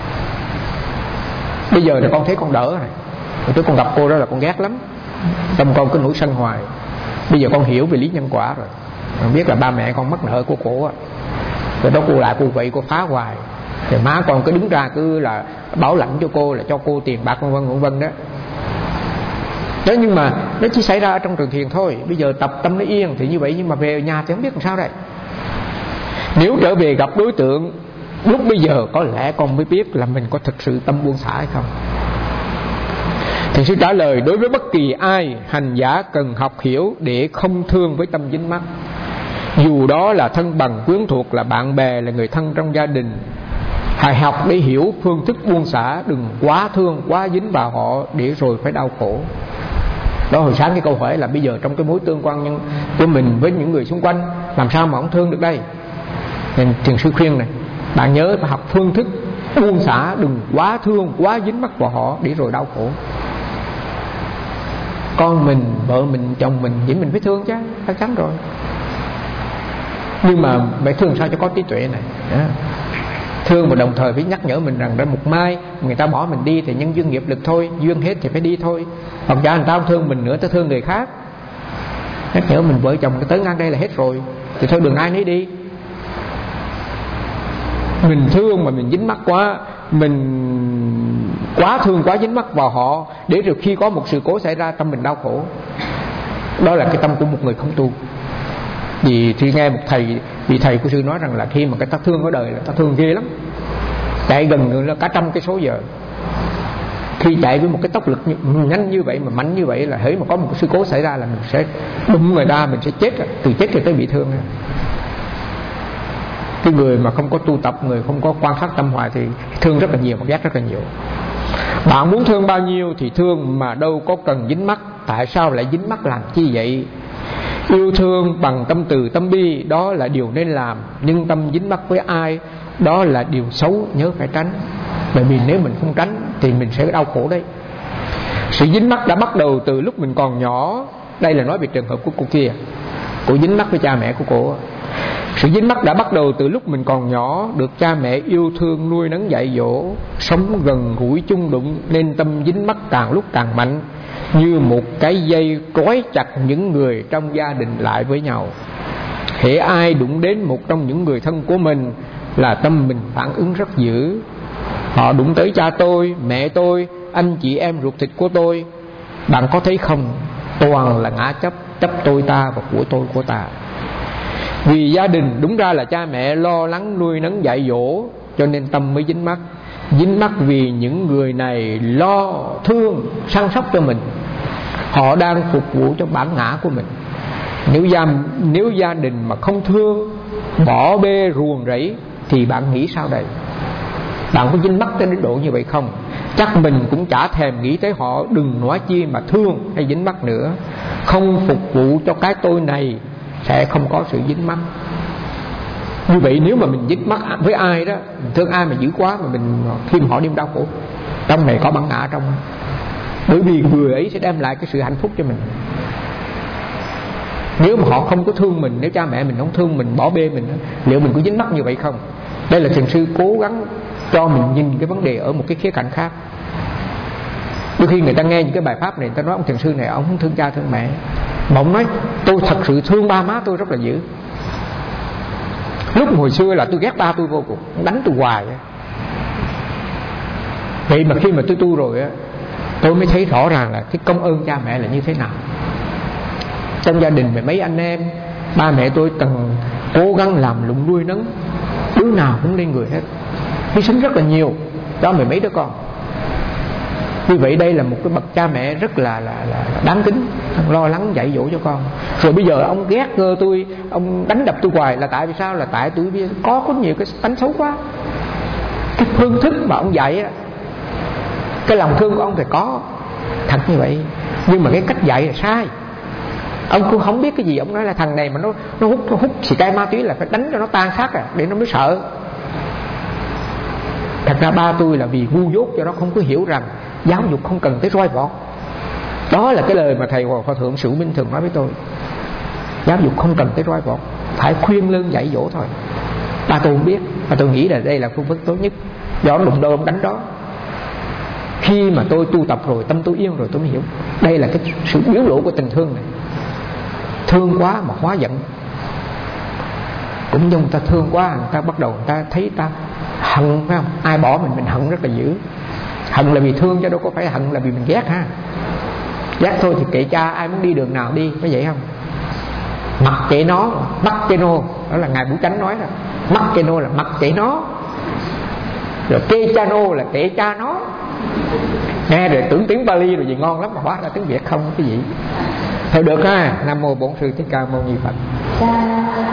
Bây giờ thì con thấy con đỡ rồi. Hồi trước con gặp cô đó là con ghét lắm, tâm con cứ nổi sân hoài. Bây giờ con hiểu về lý nhân quả rồi, con biết là ba mẹ con mắc nợ của cổ á, rồi đó cô lại cô vậy cô phá hoài, thì má con cứ đứng ra cứ là bảo lãnh cho cô, là cho cô tiền bạc vân vân vân vân đó. Đó, nhưng mà nó chỉ xảy ra ở trong trường thiền thôi. Bây giờ tập tâm nó yên thì như vậy, nhưng mà về nhà thì không biết làm sao đây. Nếu trở về gặp đối tượng lúc bây giờ có lẽ con mới biết là mình có thực sự tâm buông xả hay không. Thiền sư trả lời, đối với bất kỳ ai, hành giả cần học hiểu để không thương với tâm dính mắc. Dù đó là thân bằng quyến thuộc, là bạn bè, là người thân trong gia đình, hãy học để hiểu phương thức buông xả, đừng quá thương, quá dính vào họ để rồi phải đau khổ. Đó, hồi sáng cái câu hỏi là bây giờ trong cái mối tương quan nhân của mình với những người xung quanh, làm sao mà không thương được đây? Nên thiền sư khuyên này, bạn nhớ phải học phương thức buông xả, đừng quá thương, quá dính mắc vào họ để rồi đau khổ. Con mình, vợ mình, chồng mình, vậy mình phải thương chứ, chắc chắn rồi. Nhưng mà phải thương sao cho có trí tuệ này. Thương và đồng thời phải nhắc nhở mình rằng, một mai người ta bỏ mình đi thì nhân duyên nghiệp lực thôi, duyên hết thì phải đi thôi. Hoặc giả người ta không thương mình nữa, ta thương người khác. Nhắc nhở mình, vợ chồng tới ngang đây là hết rồi, thì thôi đừng ai nấy đi. Mình thương mà mình dính mắc quá, mình quá thương, quá dính mắc vào họ, để rồi khi có một sự cố xảy ra tâm mình đau khổ. Đó là cái tâm của một người không tu. Vì thì nghe một thầy, vị thầy của sư nói rằng là khi mà cái ta thương ở đời là ta thương ghê lắm, chạy gần là cả trăm cây số giờ. Khi chạy với một cái tốc lực nhanh như vậy mà mạnh như vậy là hễ mà có một sự cố xảy ra là mình sẽ đụng người ta, mình sẽ chết, từ chết cho tới bị thương. Cái người mà không có tu tập, người không có quan sát tâm hoài thì thương rất là nhiều, mà ghét rất là nhiều. Bạn muốn thương bao nhiêu thì thương, mà đâu có cần dính mắc. Tại sao lại dính mắc làm chi vậy? Yêu thương bằng tâm từ tâm bi, đó là điều nên làm. Nhưng tâm dính mắc với ai, đó là điều xấu, nhớ phải tránh. Bởi vì nếu mình không tránh thì mình sẽ đau khổ đấy. Sự dính mắc đã bắt đầu từ lúc mình còn nhỏ. Đây là nói về trường hợp của cô kia, cô dính mắc với cha mẹ của cô. Sự dính mắc đã bắt đầu từ lúc mình còn nhỏ, được cha mẹ yêu thương nuôi nấng dạy dỗ, sống gần gũi chung đụng, nên tâm dính mắc càng lúc càng mạnh, như một cái dây trói chặt những người trong gia đình lại với nhau. Hễ ai đụng đến một trong những người thân của mình là tâm mình phản ứng rất dữ. Họ đụng tới cha tôi, mẹ tôi, anh chị em ruột thịt của tôi, bạn có thấy không? Toàn là ngã chấp, chấp tôi ta và của tôi của ta. Vì gia đình đúng ra là cha mẹ lo lắng nuôi nấng dạy dỗ, cho nên tâm mới dính mắc. Dính mắc vì những người này lo thương săn sóc cho mình, họ đang phục vụ cho bản ngã của mình. Nếu gia, nếu gia đình mà không thương, bỏ bê ruồng rẫy, thì bạn nghĩ sao đây? Bạn có dính mắc tới đến độ như vậy không? Chắc mình cũng chả thèm nghĩ tới họ, đừng nói chi mà thương hay dính mắc nữa. Không phục vụ cho cái tôi này sẽ không có sự dính mắc. Như vậy nếu mà mình dính mắc với ai đó, mình thương ai mà dữ quá, mà mình khi mà họ đem đau khổ, trong này có bản ngã trong. Bởi vì người ấy sẽ đem lại cái sự hạnh phúc cho mình. Nếu mà họ không có thương mình, nếu cha mẹ mình không thương mình, bỏ bê mình, liệu mình có dính mắc như vậy không? Đây là thiền sư cố gắng cho mình nhìn cái vấn đề ở một cái khía cạnh khác. Đôi khi người ta nghe những cái bài pháp này, người ta nói ông thiền sư này ông không thương cha thương mẹ, mà ông nói tôi thật sự thương ba má tôi rất là dữ. Lúc hồi xưa là tôi ghét ba tôi vô cùng, đánh tôi hoài. Vậy mà khi mà tôi tu rồi á, tôi mới thấy rõ ràng là cái công ơn cha mẹ là như thế nào. Trong gia đình mấy anh em, ba mẹ tôi từng cố gắng làm lụng nuôi nấng, đứa nào cũng lên người hết, hy sinh rất là nhiều cho mười mấy đứa con. Vì vậy đây là một cái bậc cha mẹ rất là, là, là đáng kính, lo lắng dạy dỗ cho con. Rồi bây giờ ông ghét tôi, ông đánh đập tôi hoài là tại vì sao? Là tại tôi có có nhiều cái tánh xấu quá. Cái phương thức mà ông dạy á, cái lòng thương của ông thì có thật như vậy, nhưng mà cái cách dạy là sai. Ông cũng không biết cái gì, ông nói là thằng này mà nó nó hút nó hút xì cây ma túy là phải đánh cho nó tan xác à, để nó mới sợ. Thật ra ba tôi là vì ngu dốt cho nó không có hiểu rằng giáo dục không cần tới roi vọt. Đó là cái lời mà thầy Hòa Thượng Sửu Minh thường nói với tôi. Giáo dục không cần tới roi vọt, phải khuyên lơn dạy dỗ thôi. Ba tôi không biết, và tôi nghĩ là đây là phương pháp tốt nhất. Do nó đụng đâu ông đánh đó. Khi mà tôi tu tập rồi, tâm tôi yên rồi, tôi mới hiểu đây là cái sự biểu lộ của tình thương này. Thương quá mà hóa giận. Cũng như người ta thương quá, người ta bắt đầu người ta thấy ta hận, phải không? Ai bỏ mình mình hận rất là dữ. Hận là vì thương chứ đâu có phải hận là vì mình ghét ha. Ghét thôi thì kệ cha, ai muốn đi đường nào đi, có vậy không? Mặc kệ nó, mặc kệ nô, đó là ngài Bửu Chánh nói đó. Mặc kệ nô là mặc kệ nó, rồi kê cha nô là kệ cha nó. Nghe rồi tưởng tiếng Bali rồi gì ngon lắm mà hóa ra tiếng Việt không cái gì. Thôi được ha. Nam mô Bổn Sư Thích Ca Mâu Ni Phật.